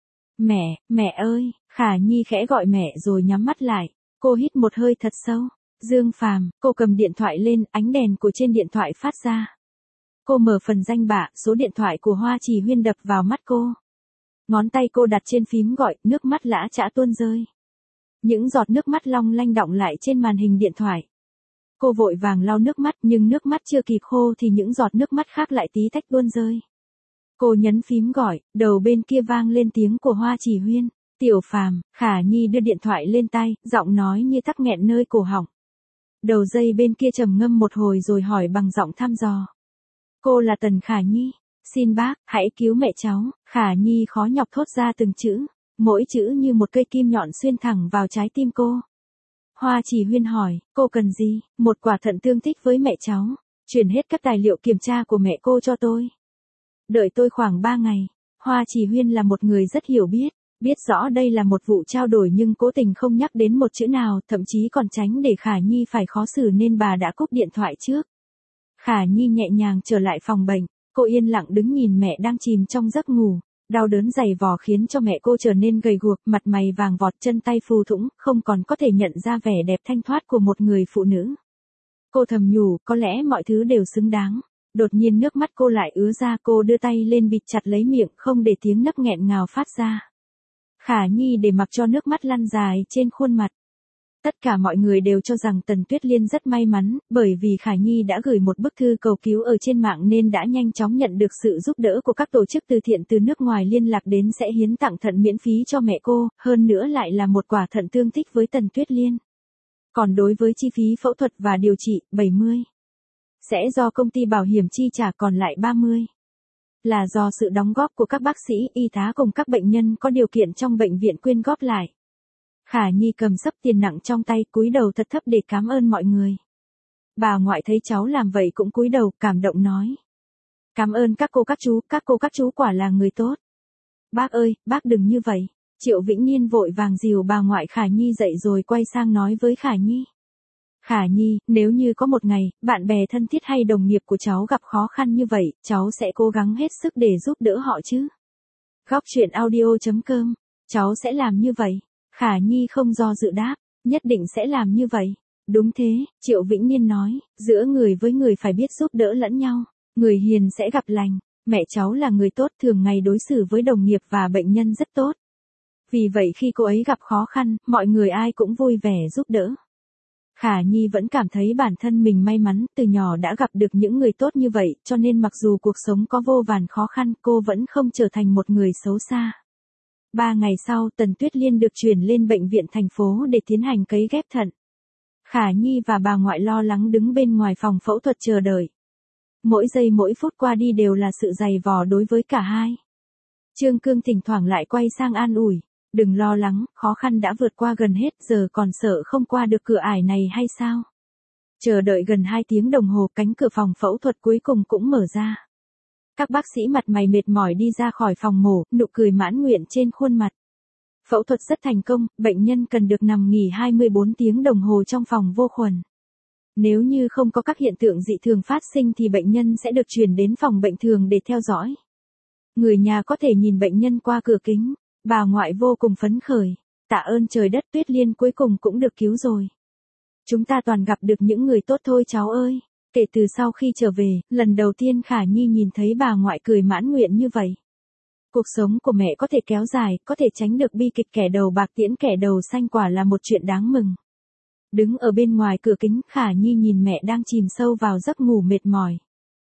Mẹ ơi, Khả Nhi khẽ gọi mẹ rồi nhắm mắt lại. Cô hít một hơi thật sâu. Dương Phàm, cô cầm điện thoại lên, ánh đèn của trên điện thoại phát ra. Cô mở phần danh bạ, số điện thoại của Hoa Trì Huyên đập vào mắt cô. Ngón tay cô đặt trên phím gọi, nước mắt lã chã tuôn rơi. Những giọt nước mắt long lanh đọng lại trên màn hình điện thoại. Cô vội vàng lau nước mắt nhưng nước mắt chưa kịp khô thì những giọt nước mắt khác lại tí tách tuôn rơi. Cô nhấn phím gọi, đầu bên kia vang lên tiếng của Hoa Chỉ Huyên. Tiểu Phàm, Khả Nhi đưa điện thoại lên tay, giọng nói như tắc nghẹn nơi cổ họng. Đầu dây bên kia trầm ngâm một hồi rồi hỏi bằng giọng thăm dò. Cô là Tần Khả Nhi. Xin bác, hãy cứu mẹ cháu. Khả Nhi khó nhọc thốt ra từng chữ. Mỗi chữ như một cây kim nhọn xuyên thẳng vào trái tim cô. Hoa Chỉ Huyên hỏi, cô cần gì? Một quả thận tương thích với mẹ cháu. Chuyển hết các tài liệu kiểm tra của mẹ cô cho tôi. Đợi tôi khoảng 3 ngày. Hoa Chỉ Huyên là một người rất hiểu biết rõ đây là một vụ trao đổi nhưng cố tình không nhắc đến một chữ nào, thậm chí còn tránh để Khả Nhi phải khó xử nên bà đã cúp điện thoại trước. Khả Nhi nhẹ nhàng trở lại phòng bệnh, cô yên lặng đứng nhìn mẹ đang chìm trong giấc ngủ. Đau đớn dày vò khiến cho mẹ cô trở nên gầy guộc, mặt mày vàng vọt, chân tay phù thũng, không còn có thể nhận ra vẻ đẹp thanh thoát của một người phụ nữ. Cô thầm nhủ, có lẽ mọi thứ đều xứng đáng. Đột nhiên nước mắt cô lại ứa ra, cô đưa tay lên bịt chặt lấy miệng, không để tiếng nấc nghẹn ngào phát ra. Khả Nhi để mặc cho nước mắt lăn dài trên khuôn mặt. Tất cả mọi người đều cho rằng Tần Tuyết Liên rất may mắn, bởi vì Khả Nhi đã gửi một bức thư cầu cứu ở trên mạng nên đã nhanh chóng nhận được sự giúp đỡ của các tổ chức từ thiện từ nước ngoài liên lạc đến sẽ hiến tặng thận miễn phí cho mẹ cô, hơn nữa lại là một quả thận tương thích với Tần Tuyết Liên. Còn đối với chi phí phẫu thuật và điều trị, 70. Sẽ do công ty bảo hiểm chi trả, còn lại 30. Là do sự đóng góp của các bác sĩ, y tá cùng các bệnh nhân có điều kiện trong bệnh viện quyên góp lại. Khả Nhi cầm xấp tiền nặng trong tay, cúi đầu thật thấp để cảm ơn mọi người. Bà ngoại thấy cháu làm vậy cũng cúi đầu, cảm động nói. Cảm ơn các cô các chú quả là người tốt. Bác ơi, bác đừng như vậy. Triệu Vĩnh Niên vội vàng dìu bà ngoại Khả Nhi dậy rồi quay sang nói với Khả Nhi. Khả Nhi, nếu như có một ngày, bạn bè thân thiết hay đồng nghiệp của cháu gặp khó khăn như vậy, cháu sẽ cố gắng hết sức để giúp đỡ họ chứ. Góc truyện audio.com, cháu sẽ làm như vậy. Khả Nhi không do dự đáp, nhất định sẽ làm như vậy. Đúng thế, Triệu Vĩnh Niên nói, giữa người với người phải biết giúp đỡ lẫn nhau, người hiền sẽ gặp lành. Mẹ cháu là người tốt, thường ngày đối xử với đồng nghiệp và bệnh nhân rất tốt. Vì vậy khi cô ấy gặp khó khăn, mọi người ai cũng vui vẻ giúp đỡ. Khả Nhi vẫn cảm thấy bản thân mình may mắn, từ nhỏ đã gặp được những người tốt như vậy, cho nên mặc dù cuộc sống có vô vàn khó khăn, cô vẫn không trở thành một người xấu xa. 3 ngày sau, Tần Tuyết Liên được chuyển lên bệnh viện thành phố để tiến hành cấy ghép thận. Khả Nhi và bà ngoại lo lắng đứng bên ngoài phòng phẫu thuật chờ đợi. Mỗi giây mỗi phút qua đi đều là sự dày vò đối với cả hai. Trương Cương thỉnh thoảng lại quay sang an ủi. Đừng lo lắng, khó khăn đã vượt qua gần hết, giờ còn sợ không qua được cửa ải này hay sao? Chờ đợi gần 2 tiếng đồng hồ, cánh cửa phòng phẫu thuật cuối cùng cũng mở ra. Các bác sĩ mặt mày mệt mỏi đi ra khỏi phòng mổ, nụ cười mãn nguyện trên khuôn mặt. Phẫu thuật rất thành công, bệnh nhân cần được nằm nghỉ 24 tiếng đồng hồ trong phòng vô khuẩn. Nếu như không có các hiện tượng dị thường phát sinh thì bệnh nhân sẽ được chuyển đến phòng bệnh thường để theo dõi. Người nhà có thể nhìn bệnh nhân qua cửa kính. Bà ngoại vô cùng phấn khởi. Tạ ơn trời đất, Tuyết Liên cuối cùng cũng được cứu rồi. Chúng ta toàn gặp được những người tốt thôi cháu ơi. Kể từ sau khi trở về, lần đầu tiên Khả Nhi nhìn thấy bà ngoại cười mãn nguyện như vậy. Cuộc sống của mẹ có thể kéo dài, có thể tránh được bi kịch kẻ đầu bạc tiễn kẻ đầu xanh, quả là một chuyện đáng mừng. Đứng ở bên ngoài cửa kính, Khả Nhi nhìn mẹ đang chìm sâu vào giấc ngủ mệt mỏi.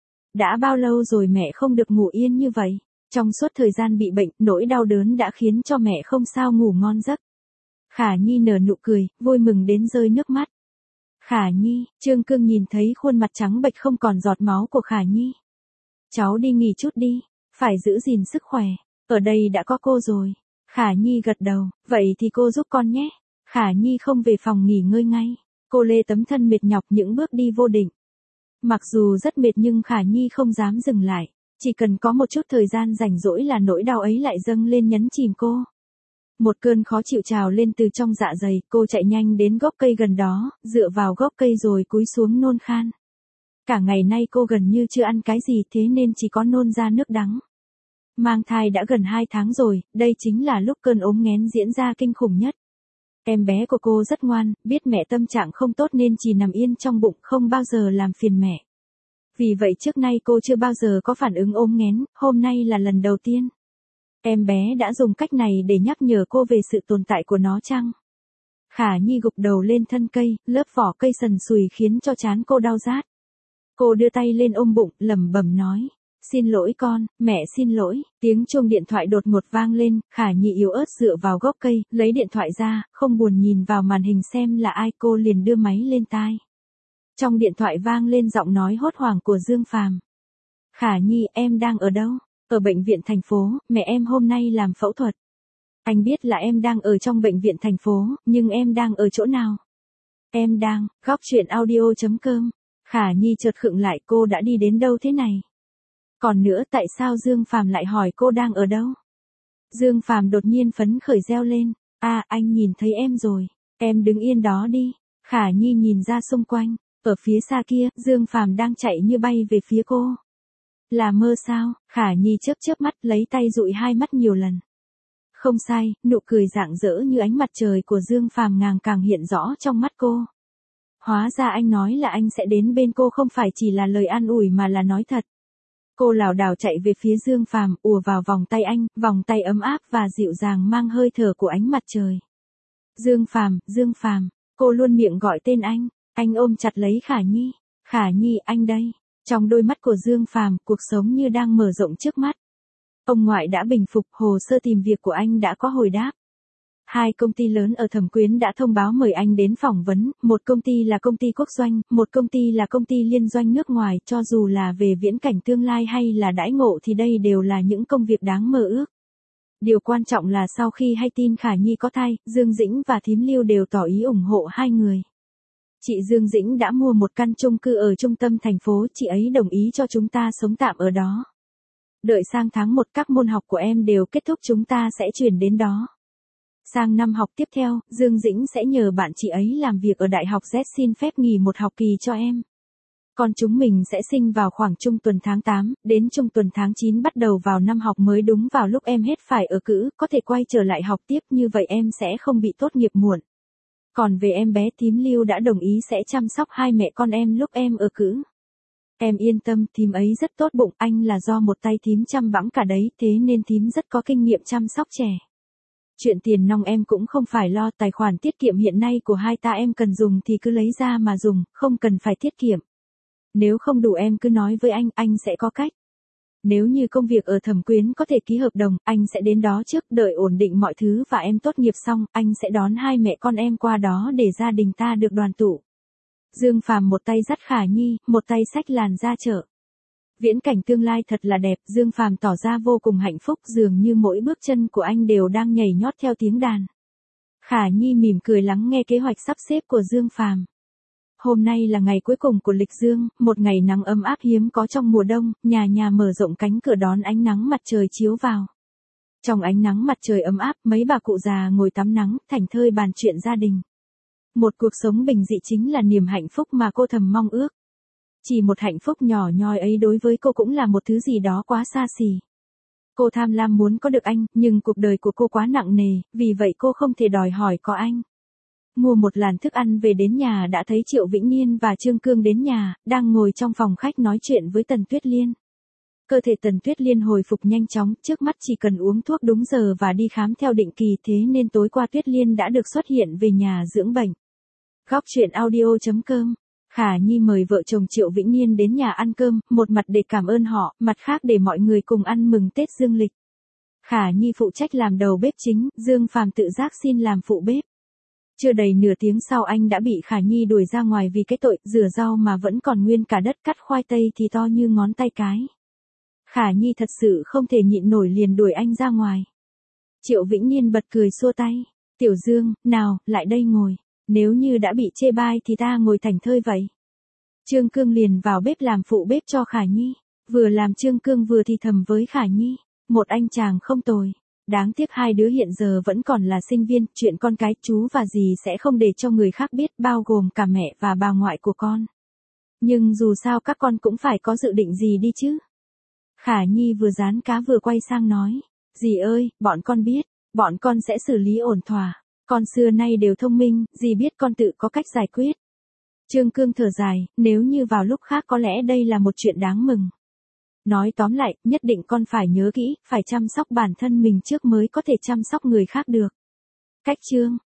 Đã bao lâu rồi mẹ không được ngủ yên như vậy? Trong suốt thời gian bị bệnh, nỗi đau đớn đã khiến cho mẹ không sao ngủ ngon giấc. Khả Nhi nở nụ cười, vui mừng đến rơi nước mắt. Khả Nhi, Trương Cương nhìn thấy khuôn mặt trắng bệch không còn giọt máu của Khả Nhi. Cháu đi nghỉ chút đi, phải giữ gìn sức khỏe, ở đây đã có cô rồi. Khả Nhi gật đầu, vậy thì cô giúp con nhé. Khả Nhi không về phòng nghỉ ngơi ngay, cô lê tấm thân mệt nhọc những bước đi vô định. Mặc dù rất mệt nhưng Khả Nhi không dám dừng lại. Chỉ cần có một chút thời gian rảnh rỗi là nỗi đau ấy lại dâng lên nhấn chìm cô. Một cơn khó chịu trào lên từ trong dạ dày, cô chạy nhanh đến gốc cây gần đó, dựa vào gốc cây rồi cúi xuống nôn khan. Cả ngày nay cô gần như chưa ăn cái gì, thế nên chỉ có nôn ra nước đắng. Mang thai đã gần 2 tháng rồi, đây chính là lúc cơn ốm nghén diễn ra kinh khủng nhất. Em bé của cô rất ngoan, biết mẹ tâm trạng không tốt nên chỉ nằm yên trong bụng, không bao giờ làm phiền mẹ. Vì vậy trước nay cô chưa bao giờ có phản ứng ốm nghén, hôm nay là lần đầu tiên. Em bé đã dùng cách này để nhắc nhở cô về sự tồn tại của nó chăng? Khả Nhi gục đầu lên thân cây, lớp vỏ cây sần sùi khiến cho trán cô đau rát. Cô đưa tay lên ôm bụng, lẩm bẩm nói, Xin lỗi con, mẹ xin lỗi. Tiếng chuông điện thoại đột ngột vang lên, Khả Nhi yếu ớt dựa vào gốc cây, lấy điện thoại ra, không buồn nhìn vào màn hình xem là ai, cô liền đưa máy lên tai. Trong điện thoại vang lên giọng nói hốt hoảng của Dương Phàm. Khả Nhi, em đang ở đâu? Ở bệnh viện thành phố, mẹ em hôm nay làm phẫu thuật. Anh biết là em đang ở trong bệnh viện thành phố, nhưng em đang ở chỗ nào? Em đang, góc chuyện audio.com. Khả Nhi chợt khựng lại, cô đã đi đến đâu thế này? Còn nữa, tại sao Dương Phàm lại hỏi cô đang ở đâu? Dương Phàm đột nhiên phấn khởi reo lên. Anh nhìn thấy em rồi. Em đứng yên đó đi. Khả Nhi nhìn ra xung quanh. Ở phía xa kia, Dương Phàm đang chạy như bay về phía cô. Là mơ sao? Khả Nhi chớp mắt lấy tay dụi hai mắt nhiều lần. Không sai, nụ cười rạng rỡ như ánh mặt trời của Dương Phàm càng hiện rõ trong mắt cô. Hóa ra anh nói là anh sẽ đến bên cô không phải chỉ là lời an ủi mà là nói thật. Cô lảo đảo chạy về phía Dương Phàm, ùa vào vòng tay anh, vòng tay ấm áp và dịu dàng mang hơi thở của ánh mặt trời. Dương Phàm, cô luôn miệng gọi tên anh ôm chặt lấy Khả Nhi. Khả Nhi, anh đây. Trong đôi mắt của Dương Phàm, cuộc sống như đang mở rộng trước mắt. Ông ngoại đã bình phục, hồ sơ tìm việc của anh đã có hồi đáp. 2 công ty lớn ở Thẩm Quyến đã thông báo mời anh đến phỏng vấn, một công ty là công ty quốc doanh, một công ty là công ty liên doanh nước ngoài, cho dù là về viễn cảnh tương lai hay là đãi ngộ thì đây đều là những công việc đáng mơ ước. Điều quan trọng là sau khi hay tin Khả Nhi có thai, Dương Dĩnh và Thím Lưu đều tỏ ý ủng hộ hai người. Chị Dương Dĩnh đã mua một căn chung cư ở trung tâm thành phố, chị ấy đồng ý cho chúng ta sống tạm ở đó. Đợi sang tháng 1 các môn học của em đều kết thúc chúng ta sẽ chuyển đến đó. Sang năm học tiếp theo, Dương Dĩnh sẽ nhờ bạn chị ấy làm việc ở Đại học Z xin phép nghỉ một học kỳ cho em. Còn chúng mình sẽ sinh vào khoảng trung tuần tháng 8, đến trung tuần tháng 9 bắt đầu vào năm học mới đúng vào lúc em hết phải ở cữ, có thể quay trở lại học tiếp như vậy em sẽ không bị tốt nghiệp muộn. Còn về em bé Thím Lưu đã đồng ý sẽ chăm sóc hai mẹ con em lúc em ở cữ. Em yên tâm, thím ấy rất tốt bụng, anh là do một tay thím chăm bẵm cả đấy, thế nên thím rất có kinh nghiệm chăm sóc trẻ. Chuyện tiền nong em cũng không phải lo, tài khoản tiết kiệm hiện nay của hai ta em cần dùng thì cứ lấy ra mà dùng, không cần phải tiết kiệm. Nếu không đủ em cứ nói với anh sẽ có cách. Nếu như công việc ở Thẩm Quyến có thể ký hợp đồng, anh sẽ đến đó trước, đợi ổn định mọi thứ và em tốt nghiệp xong, anh sẽ đón hai mẹ con em qua đó để gia đình ta được đoàn tụ. Dương Phàm một tay dắt Khả Nhi, một tay xách làn ra chợ. Viễn cảnh tương lai thật là đẹp, Dương Phàm tỏ ra vô cùng hạnh phúc, dường như mỗi bước chân của anh đều đang nhảy nhót theo tiếng đàn. Khả Nhi mỉm cười lắng nghe kế hoạch sắp xếp của Dương Phàm. Hôm nay là ngày cuối cùng của lịch dương, một ngày nắng ấm áp hiếm có trong mùa đông, nhà mở rộng cánh cửa đón ánh nắng mặt trời chiếu vào. Trong ánh nắng mặt trời ấm áp, mấy bà cụ già ngồi tắm nắng, thảnh thơi bàn chuyện gia đình. Một cuộc sống bình dị chính là niềm hạnh phúc mà cô thầm mong ước. Chỉ một hạnh phúc nhỏ nhoi ấy đối với cô cũng là một thứ gì đó quá xa xỉ. Cô tham lam muốn có được anh, nhưng cuộc đời của cô quá nặng nề, vì vậy cô không thể đòi hỏi có anh. Mua một làn thức ăn về đến nhà đã thấy Triệu Vĩnh Niên và Trương Cương đến nhà, đang ngồi trong phòng khách nói chuyện với Tần Tuyết Liên. Cơ thể Tần Tuyết Liên hồi phục nhanh chóng, trước mắt chỉ cần uống thuốc đúng giờ và đi khám theo định kỳ, thế nên tối qua Tuyết Liên đã được xuất hiện về nhà dưỡng bệnh. Góc chuyện audio.com. Khả Nhi mời vợ chồng Triệu Vĩnh Niên đến nhà ăn cơm, một mặt để cảm ơn họ, mặt khác để mọi người cùng ăn mừng Tết dương lịch. Khả Nhi phụ trách làm đầu bếp chính, Dương Phàm tự giác xin làm phụ bếp. Chưa đầy nửa tiếng sau anh đã bị Khả Nhi đuổi ra ngoài vì cái tội rửa rau mà vẫn còn nguyên cả đất, cắt khoai tây thì to như ngón tay cái. Khả Nhi thật sự không thể nhịn nổi liền đuổi anh ra ngoài. Triệu Vĩnh Niên bật cười xua tay. Tiểu Dương, nào, lại đây ngồi. Nếu như đã bị chê bai thì ta ngồi thảnh thơi vậy. Trương Cương liền vào bếp làm phụ bếp cho Khả Nhi. Vừa làm Trương Cương vừa thì thầm với Khả Nhi. Một anh chàng không tồi. Đáng tiếc hai đứa hiện giờ vẫn còn là sinh viên, chuyện con cái chú và dì sẽ không để cho người khác biết, bao gồm cả mẹ và bà ngoại của con. Nhưng dù sao các con cũng phải có dự định gì đi chứ. Khả Nhi vừa rán cá vừa quay sang nói. Dì ơi, bọn con biết, bọn con sẽ xử lý ổn thỏa. Con xưa nay đều thông minh, dì biết con tự có cách giải quyết. Trương Cương thở dài, nếu như vào lúc khác có lẽ đây là một chuyện đáng mừng. Nói tóm lại, nhất định con phải nhớ kỹ, phải chăm sóc bản thân mình trước mới có thể chăm sóc người khác được. Cách chương